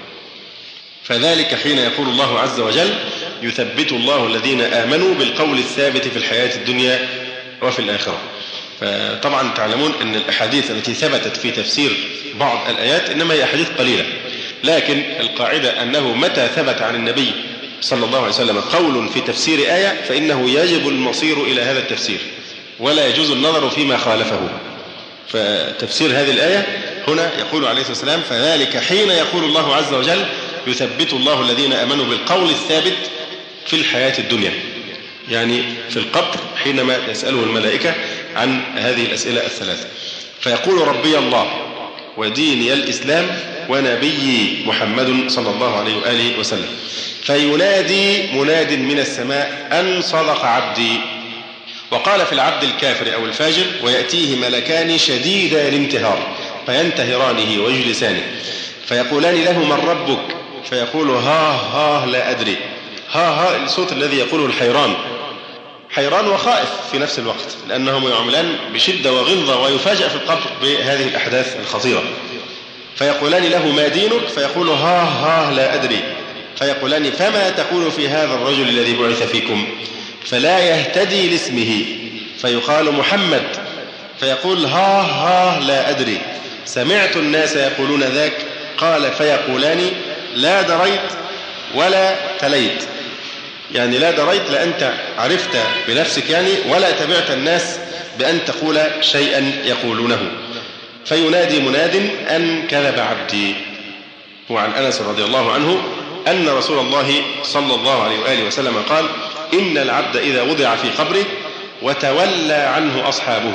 فذلك حين يقول الله عز وجل يثبت الله الذين آمنوا بالقول الثابت في الحياة الدنيا وفي الآخرة. فطبعا تعلمون أن الأحاديث التي ثبتت في تفسير بعض الآيات إنما هي أحاديث قليلة، لكن القاعدة أنه متى ثبت عن النبي صلى الله عليه وسلم قول في تفسير آية فإنه يجب المصير إلى هذا التفسير ولا يجوز النظر فيما خالفه. فتفسير هذه الآية هنا يقول عليه الصلاة والسلام فذلك حين يقول الله عز وجل يثبت الله الذين آمنوا بالقول الثابت في الحياة الدنيا، يعني في القبر حينما يسأله الملائكة عن هذه الأسئلة الثلاثة. فيقول ربي الله وديني الإسلام ونبي محمد صلى الله عليه وآله وسلم. فينادي مناد من السماء أن صدق عبدي. وقال في العبد الكافر أو الفاجر ويأتيه ملكان شديدا الانتهار فينتهرانه ويجلسانه فيقولان له من ربك فيقول ها لا أدري. ها الصوت الذي يقوله الحيران، حيران وخائف في نفس الوقت، لأنهم يعملان بشدة وغلظة ويفاجأ في القبر بهذه الأحداث الخطيرة. فيقولان له ما دينك فيقول ها لا أدري. فيقولان فما تقول في هذا الرجل الذي بعث فيكم؟ فلا يهتدي لاسمه فيقال محمد فيقول ها لا أدري. سمعت الناس يقولون ذاك، قال فيقولان لا دريت ولا تليت. يعني لا دريت لا أنت عرفت بنفسك يعني، ولا تبعت الناس بأن تقول شيئا يقولونه. فينادي مناد أن كذب عبدي. وعن أنس رضي الله عنه أن رسول الله صلى الله عليه وآله وسلم قال: إن العبد إذا وضع في قبره وتولى عنه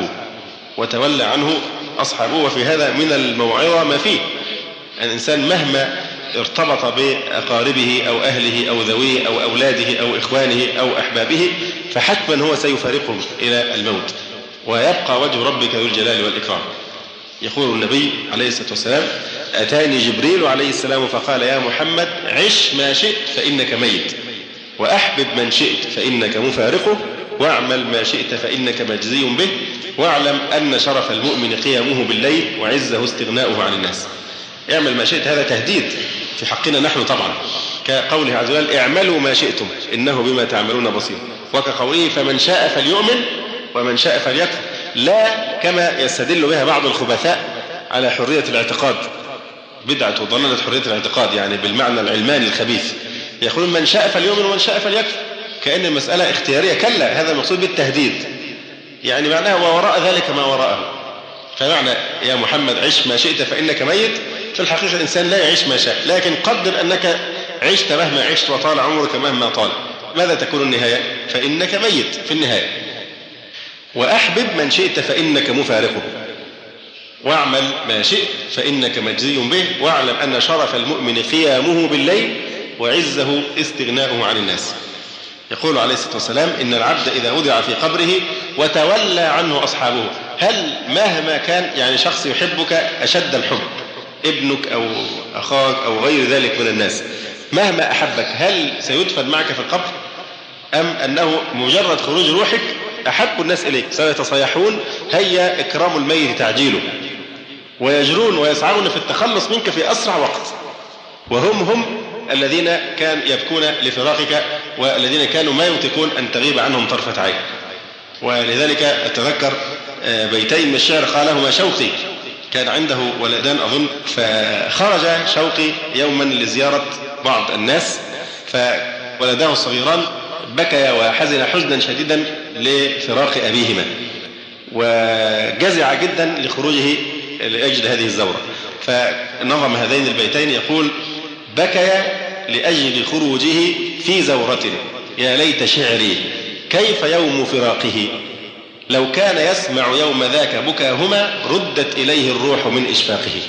أصحابه. وفي هذا من الموعظة ما فيه. الإنسان مهما ارتبط بأقاربه أو أهله أو ذويه أو أولاده أو إخوانه أو أحبابه، فحتما هو سيفارقهم إلى الموت، ويبقى وجه ربك ذو الجلال والإكرام. يقول النبي عليه الصلاة والسلام: أتاني جبريل عليه السلام فقال: يا محمد عش ما شئت فإنك ميت، وأحبب من شئت فإنك مفارقه، واعمل ما شئت فإنك مجزي به، واعلم أن شرف المؤمن قيامه بالليل وعزه استغناؤه عن الناس. اعمل ما شئت، هذا تهديد في حقنا نحن طبعا، كقوله عز وجل: اعملوا ما شئتم إنه بما تعملون بصير، وكقوله: فمن شاء فليؤمن ومن شاء فليكفر. لا كما يستدل بها بعض الخبثاء على حرية الاعتقاد، بدعة وضلالة حرية الاعتقاد يعني بالمعنى العلماني الخبيث، يقولون من شاء فليؤمن ومن شاء فليكفر، كأن المسألة اختيارية. كلا، هذا المقصود بالتهديد، يعني معناها ووراء ذلك ما وراءه. فمعنى يا محمد عش ما شئت فإنك ميت، في الحقيقة الإنسان لا يعيش ما شاء، لكن قدر أنك عشت مهما عشت وطال عمرك مهما طال، ماذا تكون النهاية؟ فإنك ميت في النهاية. وأحبب من شئت فإنك مفارقه، واعمل ما شئت فإنك مجزي به، واعلم أن شرف المؤمن قيامه بالليل وعزه استغناؤه عن الناس. يقول عليه الصلاة والسلام: إن العبد إذا وضع في قبره وتولى عنه أصحابه. هل مهما كان يعني شخص يحبك أشد الحب، ابنك أو أخاك أو غير ذلك من الناس، مهما أحبك، هل سيدفن معك في القبر؟ أم أنه مجرد خروج روحك أحب الناس إليك سيتصيحون هيا إكرام الميت تعجيله، ويجرون ويسعون في التخلص منك في أسرع وقت، وهم الذين كان يبكون لفراقك، والذين كانوا ما يطيقون أن تغيب عنهم طرفة عين. ولذلك أتذكر بيتين من الشعر قالهما شوقي، كان عنده ولدان أظن، فخرج شوقي يوما لزيارة بعض الناس، فولداه الصغيران بكيا وحزن حزنا شديدا لفراق أبيهما، وجزع جدا لخروجه لأجل هذه الزورة، فنظم هذين البيتين يقول: بكيا لأجل خروجه في زورة، يا ليت شعري كيف يوم فراقه، لو كان يسمع يوم ذاك بكاهما ردت إليه الروح من إشفاقه.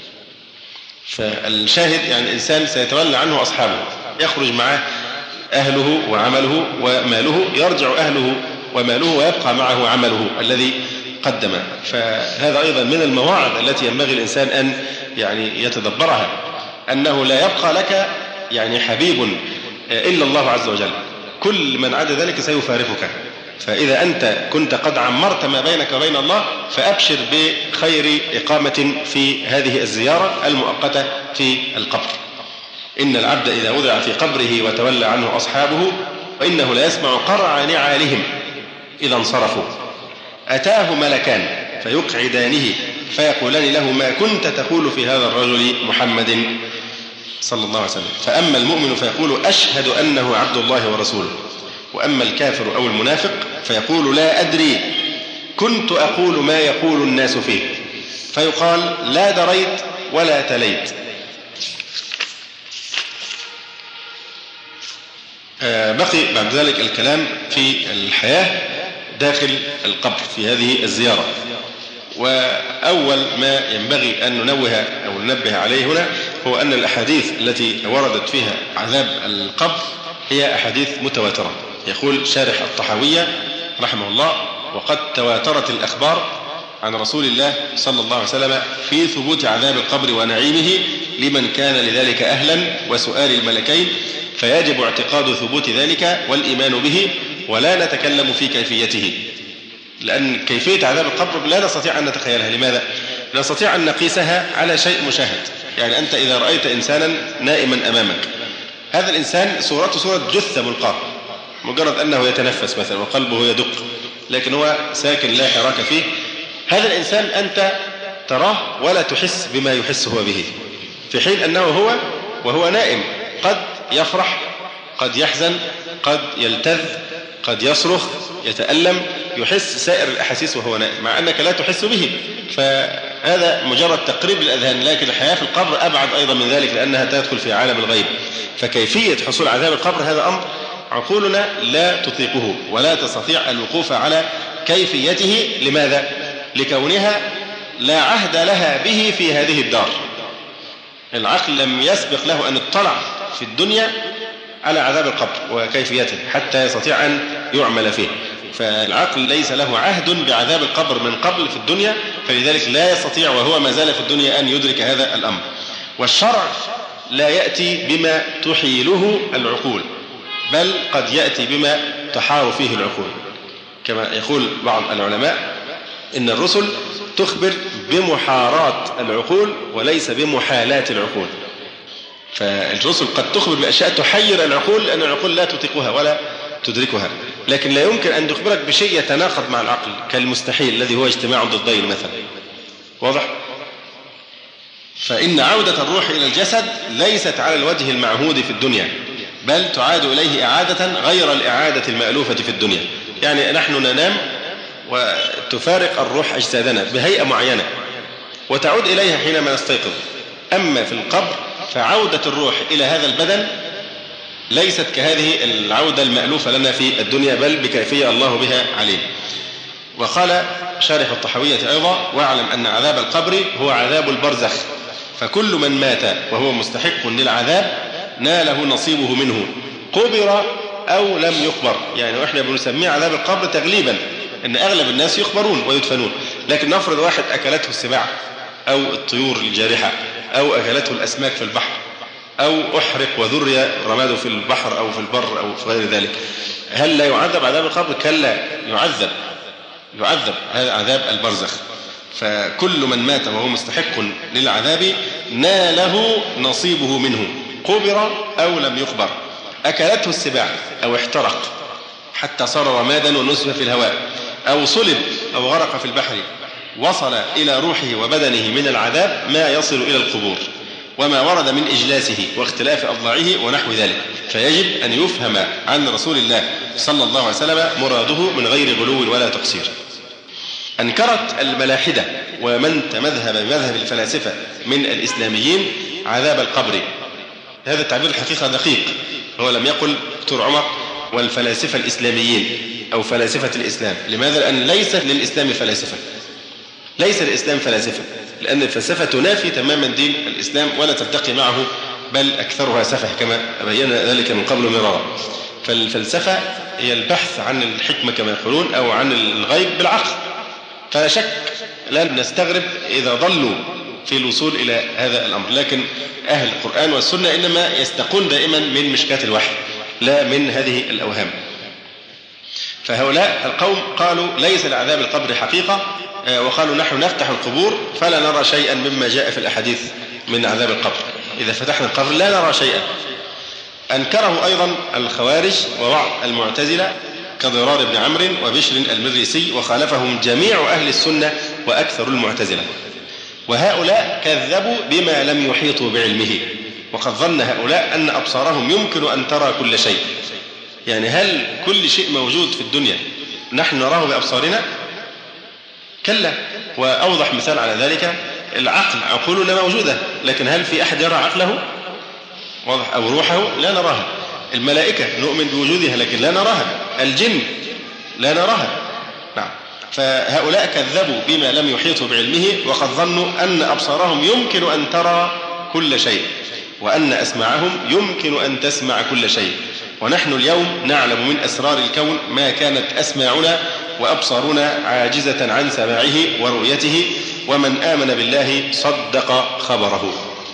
فالشاهد يعني الإنسان سيتولى عنه أصحابه، يخرج معه أهله وعمله وماله، يرجع أهله وماله ويبقى معه عمله الذي قدمه. فهذا أيضا من المواعظ التي ينبغي الإنسان أن يعني يتدبرها، أنه لا يبقى لك يعني حبيب إلا الله عز وجل، كل من عدا ذلك سيفارقك. فإذا أنت كنت قد عمرت ما بينك وبين الله، فأبشر بخير إقامة في هذه الزيارة المؤقتة في القبر. إن العبد إذا وضع في قبره وتولى عنه أصحابه فإنه لا يسمع قرع نعالهم إذا انصرفوا، أتاه ملكان فيقعدانه فيقولان له: ما كنت تقول في هذا الرجل محمد صلى الله عليه وسلم؟ فأما المؤمن فيقول: أشهد أنه عبد الله ورسوله. وأما الكافر أو المنافق فيقول: لا أدري، كنت أقول ما يقول الناس فيه. فيقال: لا دريت ولا تليت. بقي بعد ذلك الكلام في الحياة داخل القبر في هذه الزيارة. وأول ما ينبغي أن ننوه أو ننبه عليه هنا هو أن الأحاديث التي وردت فيها عذاب القبر هي أحاديث متواترة. يقول شارح الطحاوية رحمه الله: وقد تواترت الأخبار عن رسول الله صلى الله عليه وسلم في ثبوت عذاب القبر ونعيمه لمن كان لذلك أهلا وسؤال الملكين، فيجب اعتقاد ثبوت ذلك والإيمان به، ولا نتكلم في كيفيته، لأن كيفية عذاب القبر لا نستطيع أن نتخيلها. لماذا؟ لا نستطيع أن نقيسها على شيء مشاهد. يعني أنت إذا رأيت إنسانا نائما أمامك، هذا الإنسان صورته صورة جثة ملقاة، مجرد أنه يتنفس مثلا وقلبه يدق، لكن هو ساكن لا حراك فيه. هذا الإنسان أنت تراه ولا تحس بما يحس هو به، في حين أنه هو وهو نائم قد يفرح، قد يحزن، قد يلتذ، قد يصرخ، يتألم، يحس سائر الأحاسيس وهو نائم، مع أنك لا تحس به. فهذا مجرد تقريب للأذهان، لكن الحياة في القبر أبعد أيضا من ذلك، لأنها تدخل في عالم الغيب. فكيفية حصول عذاب القبر هذا أمر عقولنا لا تطيقه ولا تستطيع الوقوف على كيفيته. لماذا؟ لكونها لا عهد لها به في هذه الدار. العقل لم يسبق له أن اطلع في الدنيا على عذاب القبر وكيفيته حتى يستطيع أن يعمل فيه. فالعقل ليس له عهد بعذاب القبر من قبل في الدنيا، فلذلك لا يستطيع وهو ما زال في الدنيا أن يدرك هذا الأمر. والشرع لا يأتي بما تحيله العقول، بل قد يأتي بما تحار فيه العقول، كما يقول بعض العلماء إن الرسل تخبر بمحارات العقول وليس بمحالات العقول. فالرسل قد تخبر بأشياء تحير العقول لأن العقول لا تطيقها ولا تدركها، لكن لا يمكن أن تخبرك بشيء يتناقض مع العقل كالمستحيل الذي هو اجتماع ضدين مثلا. واضح؟ فإن عودة الروح إلى الجسد ليست على الوجه المعهود في الدنيا، بل تعاد إليه إعادة غير الإعادة المألوفة في الدنيا. يعني نحن ننام وتفارق الروح أجسادنا بهيئة معينة وتعود إليها حينما نستيقظ. أما في القبر فعودة الروح إلى هذا البدن ليست كهذه العودة المألوفة لنا في الدنيا، بل بكيفية الله بها عليم. وقال شارح الطحاوية أيضا: واعلم أن عذاب القبر هو عذاب البرزخ، فكل من مات وهو مستحق للعذاب ناله نصيبه منه، قبر أو لم يقبر. يعني إحنا بنسميه عذاب القبر تغليبا أن أغلب الناس يقبرون ويدفنون، لكن نفرض واحد أكلته السباع أو الطيور الجارحة أو أكلته الأسماك في البحر أو أحرق وذري رماده في البحر أو في البر أو في غير ذلك، هل لا يعذب عذاب القبر؟ كلا، يعذب هذا عذاب البرزخ. فكل من مات وهو مستحق للعذاب ناله نصيبه منه، قبر أو لم يقبر، أكلته السباع أو احترق حتى صار رمادا ونسف في الهواء، أو صلب أو غرق في البحر، وصل إلى روحه وبدنه من العذاب ما يصل إلى القبور وما ورد من إجلاسه واختلاف أضلاعه ونحو ذلك. فيجب أن يفهم عن رسول الله صلى الله عليه وسلم مراده من غير غلو ولا تقصير. أنكرت الملاحدة ومن تمذهب بمذهب الفلاسفة من الإسلاميين عذاب القبر. هذا التعبير الحقيقة دقيق، هو لم يقل دكتور عمر والفلاسفة الإسلاميين أو فلاسفة الإسلام. لماذا؟ لأن ليس للإسلام فلاسفة، ليس الإسلام فلاسفة، لأن الفلسفة تنافي تماما دين الإسلام ولا تلتقي معه، بل أكثرها سفه كما بينا ذلك من قبل مرارا. فالفلسفة هي البحث عن الحكمة كما يقولون أو عن الغيب بالعقل. فلا شك لا نستغرب إذا ضلوا في الوصول إلى هذا الأمر، لكن أهل القرآن والسنة إنما يستقون دائما من مشكاة الوحي لا من هذه الأوهام. فهؤلاء القوم قالوا ليس لعذاب القبر حقيقة، وقالوا نحن نفتح القبور فلا نرى شيئا مما جاء في الأحاديث من عذاب القبر، إذا فتحنا القبر لا نرى شيئا. أنكره أيضا الخوارج وبعض المعتزلة كضرار بن عمرو وبشر المريسي، وخالفهم جميع أهل السنة وأكثر المعتزلة. وهؤلاء كذبوا بما لم يحيطوا بعلمه، وقد ظن هؤلاء أن أبصارهم يمكن أن ترى كل شيء. يعني هل كل شيء موجود في الدنيا نحن نراه بأبصارنا؟ كلا. وأوضح مثال على ذلك العقل، عقولنا موجودة، لكن هل في أحد يرى عقله؟ واضح؟ أو روحه لا نراها. الملائكة نؤمن بوجودها لكن لا نراها. الجن لا نراها. نعم. فهؤلاء كذبوا بما لم يحيطوا بعلمه، وقد ظنوا أن أبصارهم يمكن أن ترى كل شيء، وأن أسماعهم يمكن أن تسمع كل شيء. ونحن اليوم نعلم من أسرار الكون ما كانت أسماعنا وأبصارنا عاجزة عن سماعه ورؤيته، ومن آمن بالله صدق خبره.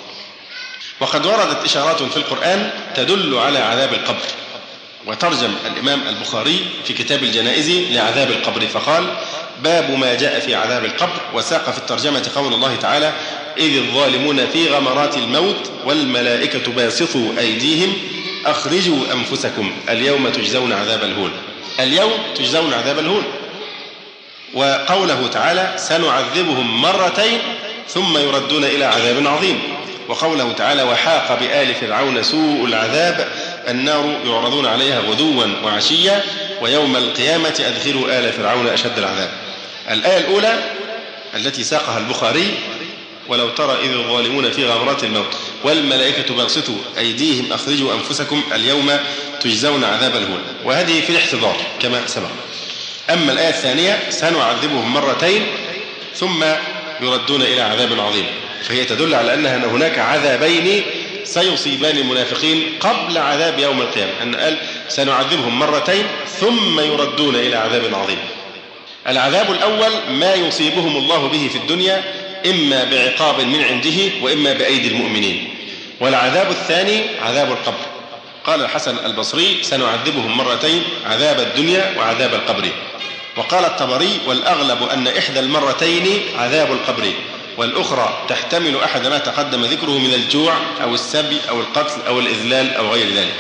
وقد وردت إشارات في القرآن تدل على عذاب القبر. وترجم الإمام البخاري في كتاب الجنائز لعذاب القبر فقال: باب ما جاء في عذاب القبر. وساق في الترجمة قول الله تعالى: إذ الظالمون في غمرات الموت والملائكة باسطوا أيديهم أخرجوا أنفسكم اليوم تجزون عذاب الهون. اليوم تجزون عذاب الهون. وقوله تعالى: سنعذبهم مرتين ثم يردون إلى عذاب عظيم. وقوله تعالى: وحاق بآل فرعون سوء العذاب النار يعرضون عليها غدوا وعشيا ويوم القيامة أدخلوا آل فرعون أشد العذاب. الآية الأولى التي ساقها البخاري: ولو ترى إذ الظالمون في غمرات الموت والملائكة باسطوا أيديهم أخرجوا أنفسكم اليوم تجزون عذاب الهون، وهذه في الاحتضار كما سبق. أما الآية الثانية: سنعذبهم مرتين ثم يردون إلى عذاب عظيم، فهي تدل على أن هناك عذابين سيصيبان المنافقين قبل عذاب يوم القيامة، أن قال سنعذبهم مرتين ثم يردون إلى عذاب عظيم. العذاب الأول ما يصيبهم الله به في الدنيا إما بعقاب من عنده وإما بأيدي المؤمنين، والعذاب الثاني عذاب القبر. قال الحسن البصري: سنعذبهم مرتين، عذاب الدنيا وعذاب القبر. وقال الطبري: والأغلب أن إحدى المرتين عذاب القبر، والأخرى تحتمل أحد ما تقدم ذكره من الجوع أو السبي أو القتل أو الإذلال أو غير ذلك.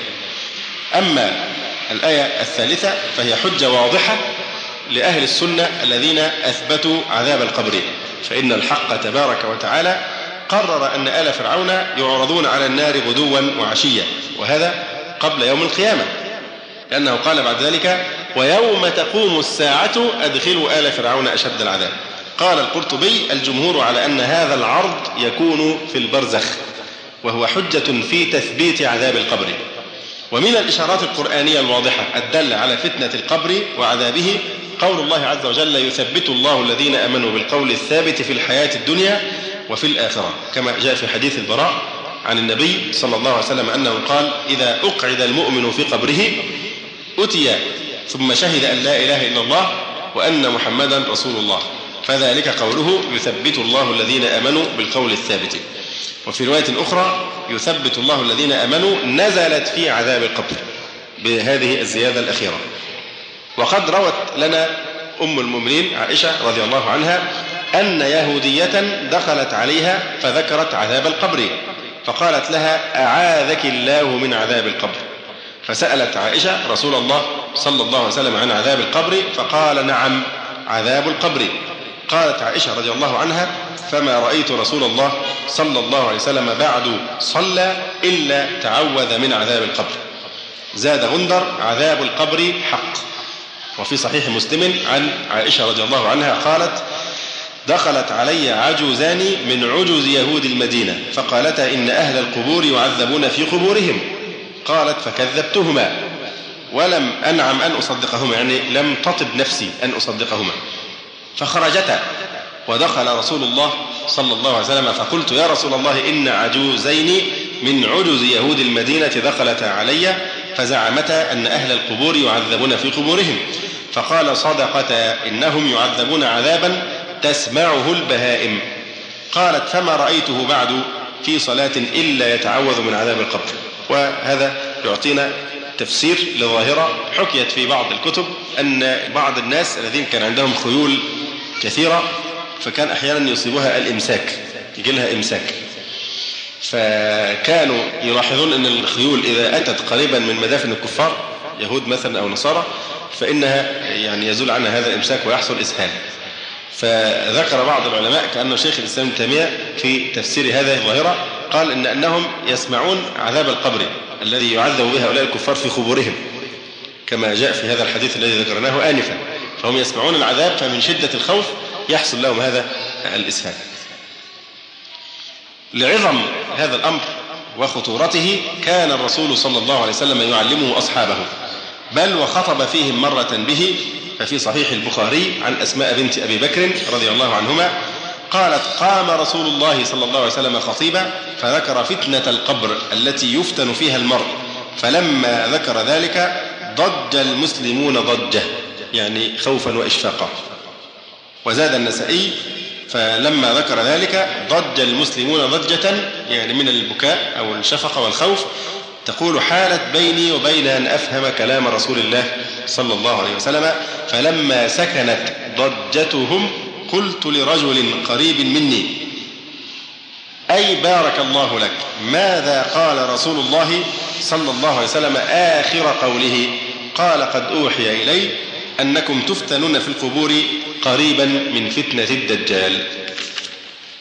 أما الآية الثالثة فهي حجة واضحة لأهل السنة الذين أثبتوا عذاب القبر، فإن الحق تبارك وتعالى قرر أن آل فرعون يعرضون على النار غدوا وعشيا، وهذا قبل يوم القيامة، لأنه قال بعد ذلك: ويوم تقوم الساعة أدخلوا آل فرعون أشد العذاب. قال القرطبي: الجمهور على أن هذا العرض يكون في البرزخ، وهو حجة في تثبيت عذاب القبر. ومن الإشارات القرآنية الواضحة الدالة على فتنة القبر وعذابه قول الله عز وجل: يثبت الله الذين آمنوا بالقول الثابت في الحياة الدنيا وفي الآخرة، كما جاء في حديث البراء عن النبي صلى الله عليه وسلم أنه قال: إذا أقعد المؤمن في قبره أتي ثم شهد أن لا إله إلا الله وأن محمدا رسول الله، فذلك قوله: يثبت الله الذين آمنوا بالقول الثابت. وفي رواية أخرى: يثبت الله الذين آمنوا نزلت في عذاب القبر، بهذه الزيادة الأخيرة. وقد روت لنا أم المؤمنين عائشة رضي الله عنها أن يهودية دخلت عليها فذكرت عذاب القبر، فقالت لها: أعاذك الله من عذاب القبر. فسألت عائشة رسول الله صلى الله عليه وسلم عن عذاب القبر، فقال: نعم، عذاب القبر. قالت عائشة رضي الله عنها: فما رأيت رسول الله صلى الله عليه وسلم بعد صلى إلا تعوذ من عذاب القبر. زاد غندر: عذاب القبر حق. وفي صحيح مسلم عن عائشة رضي الله عنها قالت: دخلت علي عجوزان من عجوز يهود المدينة فقالتا: إن أهل القبور يعذبون في قبورهم. قالت: فكذبتهما ولم أنعم أن أصدقهما، يعني لم تطب نفسي أن أصدقهما. فخرجتا ودخل رسول الله صلى الله عليه وسلم، فقلت: يا رسول الله، إن عجوزين من عجوز يهود المدينة دخلتا علي فزعمتا أن أهل القبور يعذبون في قبورهم. فقال: صدقتا، إنهم يعذبون عذابا تسمعه البهائم. قالت: فما رأيته بعد في صلاة إلا يتعوذ من عذاب القبر. وهذا يعطينا تفسير لظاهرة حكيت في بعض الكتب أن بعض الناس الذين كان عندهم خيول كثيرة فكان أحيانا يصيبها الإمساك، يجي لها إمساك، فكانوا يلاحظون أن الخيول إذا أتت قريبا من مدافن الكفار يهود مثلا أو نصارى فإنها يعني يزول عنها هذا الإمساك ويحصل إسهال. فذكر بعض العلماء كأنه شيخ الإسلام ابن تيمية في تفسير هذه الظاهرة قال أنهم يسمعون عذاب القبر الذي يعذب به هؤلاء الكفار في قبورهم، كما جاء في هذا الحديث الذي ذكرناه آنفا، فهم يسمعون العذاب فمن شدة الخوف يحصل لهم هذا الإسهال. لعظم هذا الأمر وخطورته كان الرسول صلى الله عليه وسلم يعلمه أصحابه، بل وخطب فيهم مرة به. ففي صحيح البخاري عن أسماء بنت أبي بكر رضي الله عنهما قالت: قام رسول الله صلى الله عليه وسلم خطيبا فذكر فتنة القبر التي يفتن فيها المرء، فلما ذكر ذلك ضج المسلمون ضجة، يعني خوفا وإشفاقا. وزاد النسائي: فلما ذكر ذلك ضج المسلمون ضجة، يعني من البكاء أو الشفقة والخوف، تقول: حالت بيني وبين أن أفهم كلام رسول الله صلى الله عليه وسلم، فلما سكنت ضجتهم قلت لرجل قريب مني: أي بارك الله لك، ماذا قال رسول الله صلى الله عليه وسلم آخر قوله؟ قال: قد أوحي إلي أنكم تفتنون في القبور قريبا من فتنة الدجال.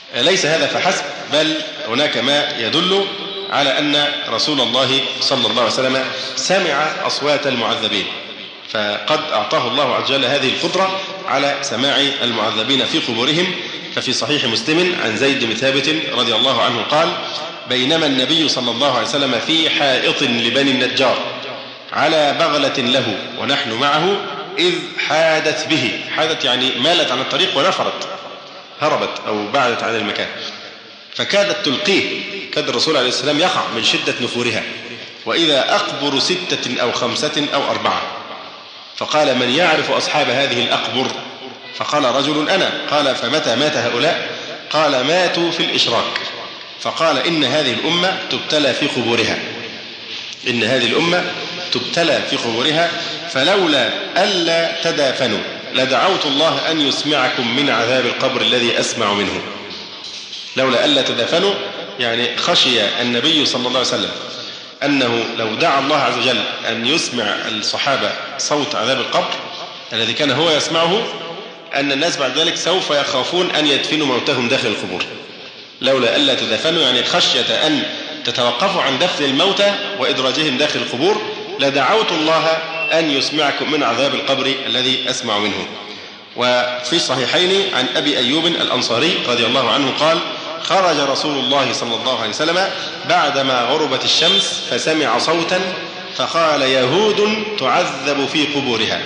ليس هذا فحسب، بل هناك ما يدل على أن رسول الله صلى الله عليه وسلم سمع أصوات المعذبين، فقد أعطاه الله عز وجل هذه القدرة على سماع المعذبين في قبورهم. ففي صحيح مسلم عن زيد بن ثابت رضي الله عنه قال: بينما النبي صلى الله عليه وسلم في حائط لبني النجار على بغلة له ونحن معه إذ حادت به، حادت يعني مالت عن الطريق ونفرت، هربت أو بعدت عن المكان، فكادت تلقيه، كاد الرسول عليه السلام يقع من شدة نفورها، وإذا أقبر 6 أو 5 أو 4. فقال: من يعرف أصحاب هذه الأقبر؟ فقال رجل: أنا. قال: فمتى مات هؤلاء؟ قال: ماتوا في الإشراك. فقال: إن هذه الأمة تبتلى في قبورها، إن هذه الأمة تبتلى في قبورها، فلولا ألا تدافنوا لدعوت الله أن يسمعكم من عذاب القبر الذي أسمع منه. لولا ألا تدافنوا يعني خشي النبي صلى الله عليه وسلم أنه لو دعا الله عز وجل أن يسمع الصحابة صوت عذاب القبر الذي كان هو يسمعه، أن الناس بعد ذلك سوف يخافون أن يدفنوا موتهم داخل القبور. لولا ألا تدافنوا يعني خشية أن تتوقفوا عن دفن الموتى وإدراجهم داخل القبور، لدعوت الله أن يسمعكم من عذاب القبر الذي أسمع منه. وفي الصحيحين عن أبي أيوب الأنصاري رضي الله عنه قال: خرج رسول الله صلى الله عليه وسلم بعدما غربت الشمس فسمع صوتا فقال: يهود تعذب في قبورها.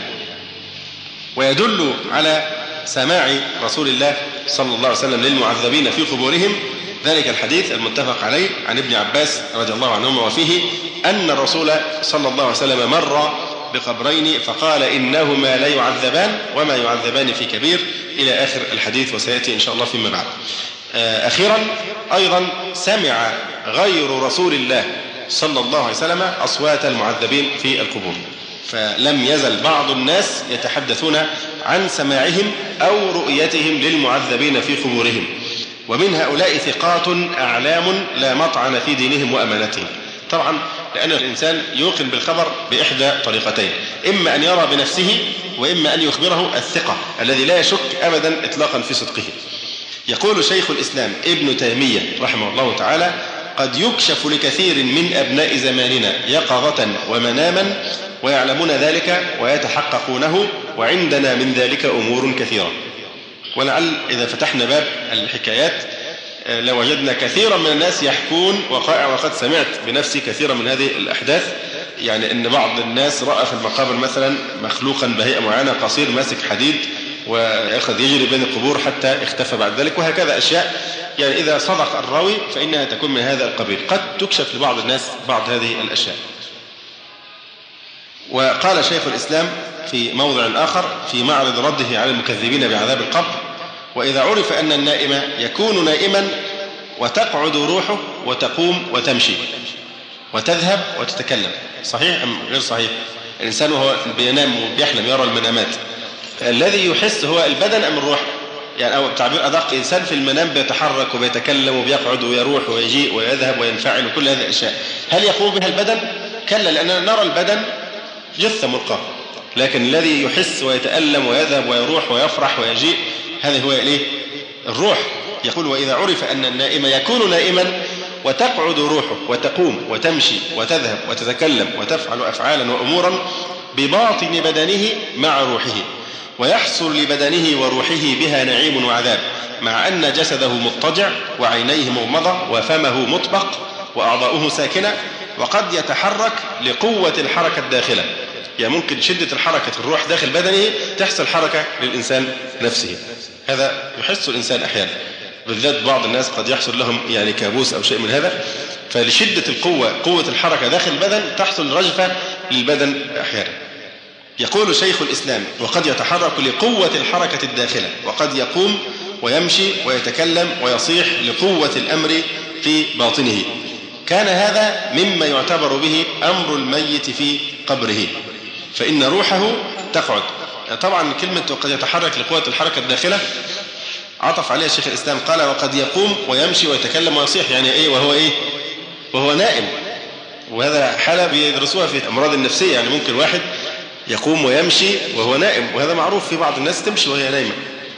ويدل على سماع رسول الله صلى الله عليه وسلم للمعذبين في قبورهم ذلك الحديث المتفق عليه عن ابن عباس رضي الله عنهما، وفيه أن الرسول صلى الله عليه وسلم مر بقبرين فقال: إنهما لا يعذبان وما يعذبان في كبير، إلى آخر الحديث، وسيأتي إن شاء الله فيما بعد. أخيرا أيضا سمع غير رسول الله صلى الله عليه وسلم أصوات المعذبين في القبور، فلم يزل بعض الناس يتحدثون عن سماعهم أو رؤيتهم للمعذبين في قبورهم، ومن هؤلاء ثقات أعلام لا مطعن في دينهم وأمانتهم. طبعا لأن الإنسان يوقن بالخبر بإحدى طريقتين: إما أن يرى بنفسه، وإما أن يخبره الثقة الذي لا يشك أبدا إطلاقا في صدقه. يقول شيخ الإسلام ابن تيمية رحمه الله تعالى: قد يكشف لكثير من أبناء زماننا يقظة ومناما ويعلمون ذلك ويتحققونه، وعندنا من ذلك أمور كثيرة. ولعل إذا فتحنا باب الحكايات لوجدنا كثيرا من الناس يحكون وقائع، وقد سمعت بنفسي كثيرا من هذه الأحداث. يعني أن بعض الناس رأى في المقابر مثلا مخلوقا بهيئة معينة قصير ماسك حديد ويأخذ يجري بين القبور حتى اختفى بعد ذلك، وهكذا أشياء. يعني إذا صدق الراوي فإنها تكون من هذا القبيل، قد تكشف لبعض الناس بعض هذه الأشياء. وقال شيخ الإسلام في موضع آخر في معرض رده على المكذبين بعذاب القبر: وإذا عرف أن النائم يكون نائما وتقعد روحه وتقوم وتمشي وتذهب وتتكلم، صحيح أم غير صحيح؟ الإنسان وهو بينام وبيحلم يرى المنامات، الذي يحس هو البدن أم الروح؟ يعني أو بتعبير أدق، إنسان في المنام بيتحرك وبيتكلم وبيقعد ويروح ويجيء ويذهب وينفعل وكل هذه الأشياء، هل يقوم بها البدن؟ كلا، لأننا نرى البدن جثة ملقاة، لكن الذي يحس ويتألم ويذهب ويروح ويفرح ويجيء هذا هو إليه الروح. يقول: وإذا عرف أن النائم يكون نائما وتقعد روحه وتقوم وتمشي وتذهب وتتكلم وتفعل أفعالا وأمورا بباطن بدنه مع روحه، ويحصل لبدنه وروحه بها نعيم وعذاب، مع أن جسده مضطجع وعينيه مغمضة وفمه مطبق وأعضاؤه ساكنة، وقد يتحرك لقوة الحركة الداخلة. يعني ممكن شدة الحركة الروح داخل بدنه تحصل حركة للإنسان نفسه، هذا يحس الإنسان أحيانا، بالذات بعض الناس قد يحصل لهم يعني كابوس أو شيء من هذا، فلشدة القوة قوة الحركة داخل البدن تحصل رجفة للبدن أحيانا. يقول شيخ الإسلام: وقد يتحرك لقوة الحركة الداخلة، وقد يقوم ويمشي ويتكلم ويصيح لقوة الأمر في باطنه. كان هذا مما يعتبر به أمر الميت في قبره، فإن روحه تقعد. طبعا كلمة وقد يتحرك لقوة الحركة الداخلة عطف عليها شيخ الإسلام، قال: وقد يقوم ويمشي ويتكلم ويصيح، يعني إيه؟ وهو نائم. وهذا حالة بيدرسوها في الأمراض النفسية، يعني ممكن واحد يقوم ويمشي وهو نائم، وهذا معروف في بعض الناس تمشي وهي نايمة.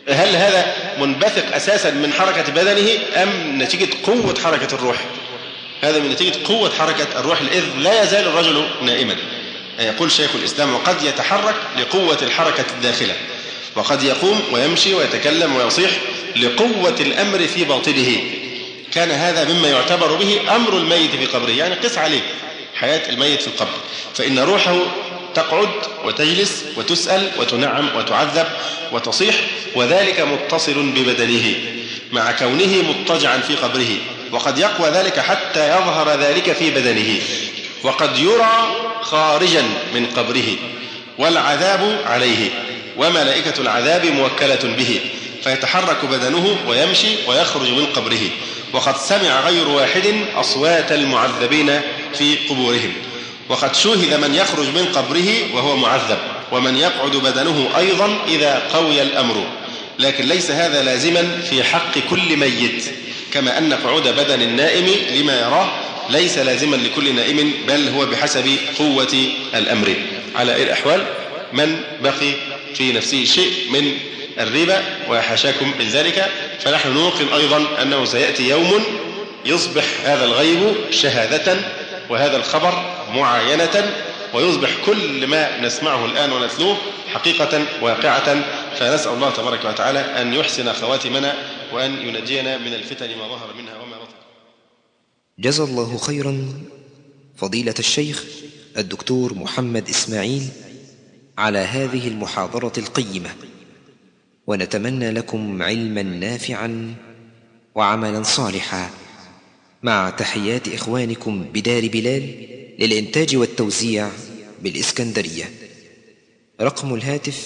هل هذا منبثق أساسا من حركة بدنه أم نتيجة قوة حركة الروح؟ هذا من نتيجة قوة حركة الروح، إذ لا يزال الرجل نائما. يقول شيخ الإسلام: وقد يتحرك لقوة الحركة الداخلة، وقد يقوم ويمشي ويتكلم ويصيح لقوة الأمر في باطنه. كان هذا مما يعتبر به أمر الميت في قبره. يعني قس عليه حياة الميت في القبر، فإن روحه تقعد وتجلس وتسأل وتنعم وتعذب وتصيح، وذلك متصل ببدنه مع كونه مضطجعا في قبره. وقد يقوى ذلك حتى يظهر ذلك في بدنه، وقد يرى خارجا من قبره، والعذاب عليه وملائكة العذاب موكلة به، فيتحرك بدنه ويمشي ويخرج من قبره. وقد سمع غير واحد أصوات المعذبين في قبورهم، وقد شوهد من يخرج من قبره وهو معذب، ومن يقعد بدنه أيضا إذا قوي الأمر. لكن ليس هذا لازما في حق كل ميت، كما أن قعود بدن النائم لما يراه ليس لازما لكل نائم، بل هو بحسب قوة الأمر. على أي الأحوال، من بقي في نفسه شيء من الريبة وحاشاكم من ذلك، فنحن نوقن أيضا أنه سيأتي يوم يصبح هذا الغيب شهادة وهذا الخبر معاينة، ويصبح كل ما نسمعه الآن ونتلوه حقيقة واقعة. فنسأل الله تبارك وتعالى أن يحسن خواتمنا وأن ينجينا من الفتن ما ظهر منها وما بطن. جزا الله خيرا فضيلة الشيخ الدكتور محمد إسماعيل على هذه المحاضرة القيمة، ونتمنى لكم علما نافعا وعملا صالحا، مع تحيات إخوانكم بدار بلال للإنتاج والتوزيع بالإسكندرية. رقم الهاتف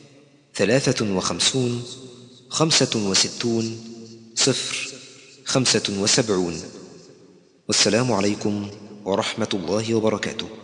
53 65 075. والسلام عليكم ورحمة الله وبركاته.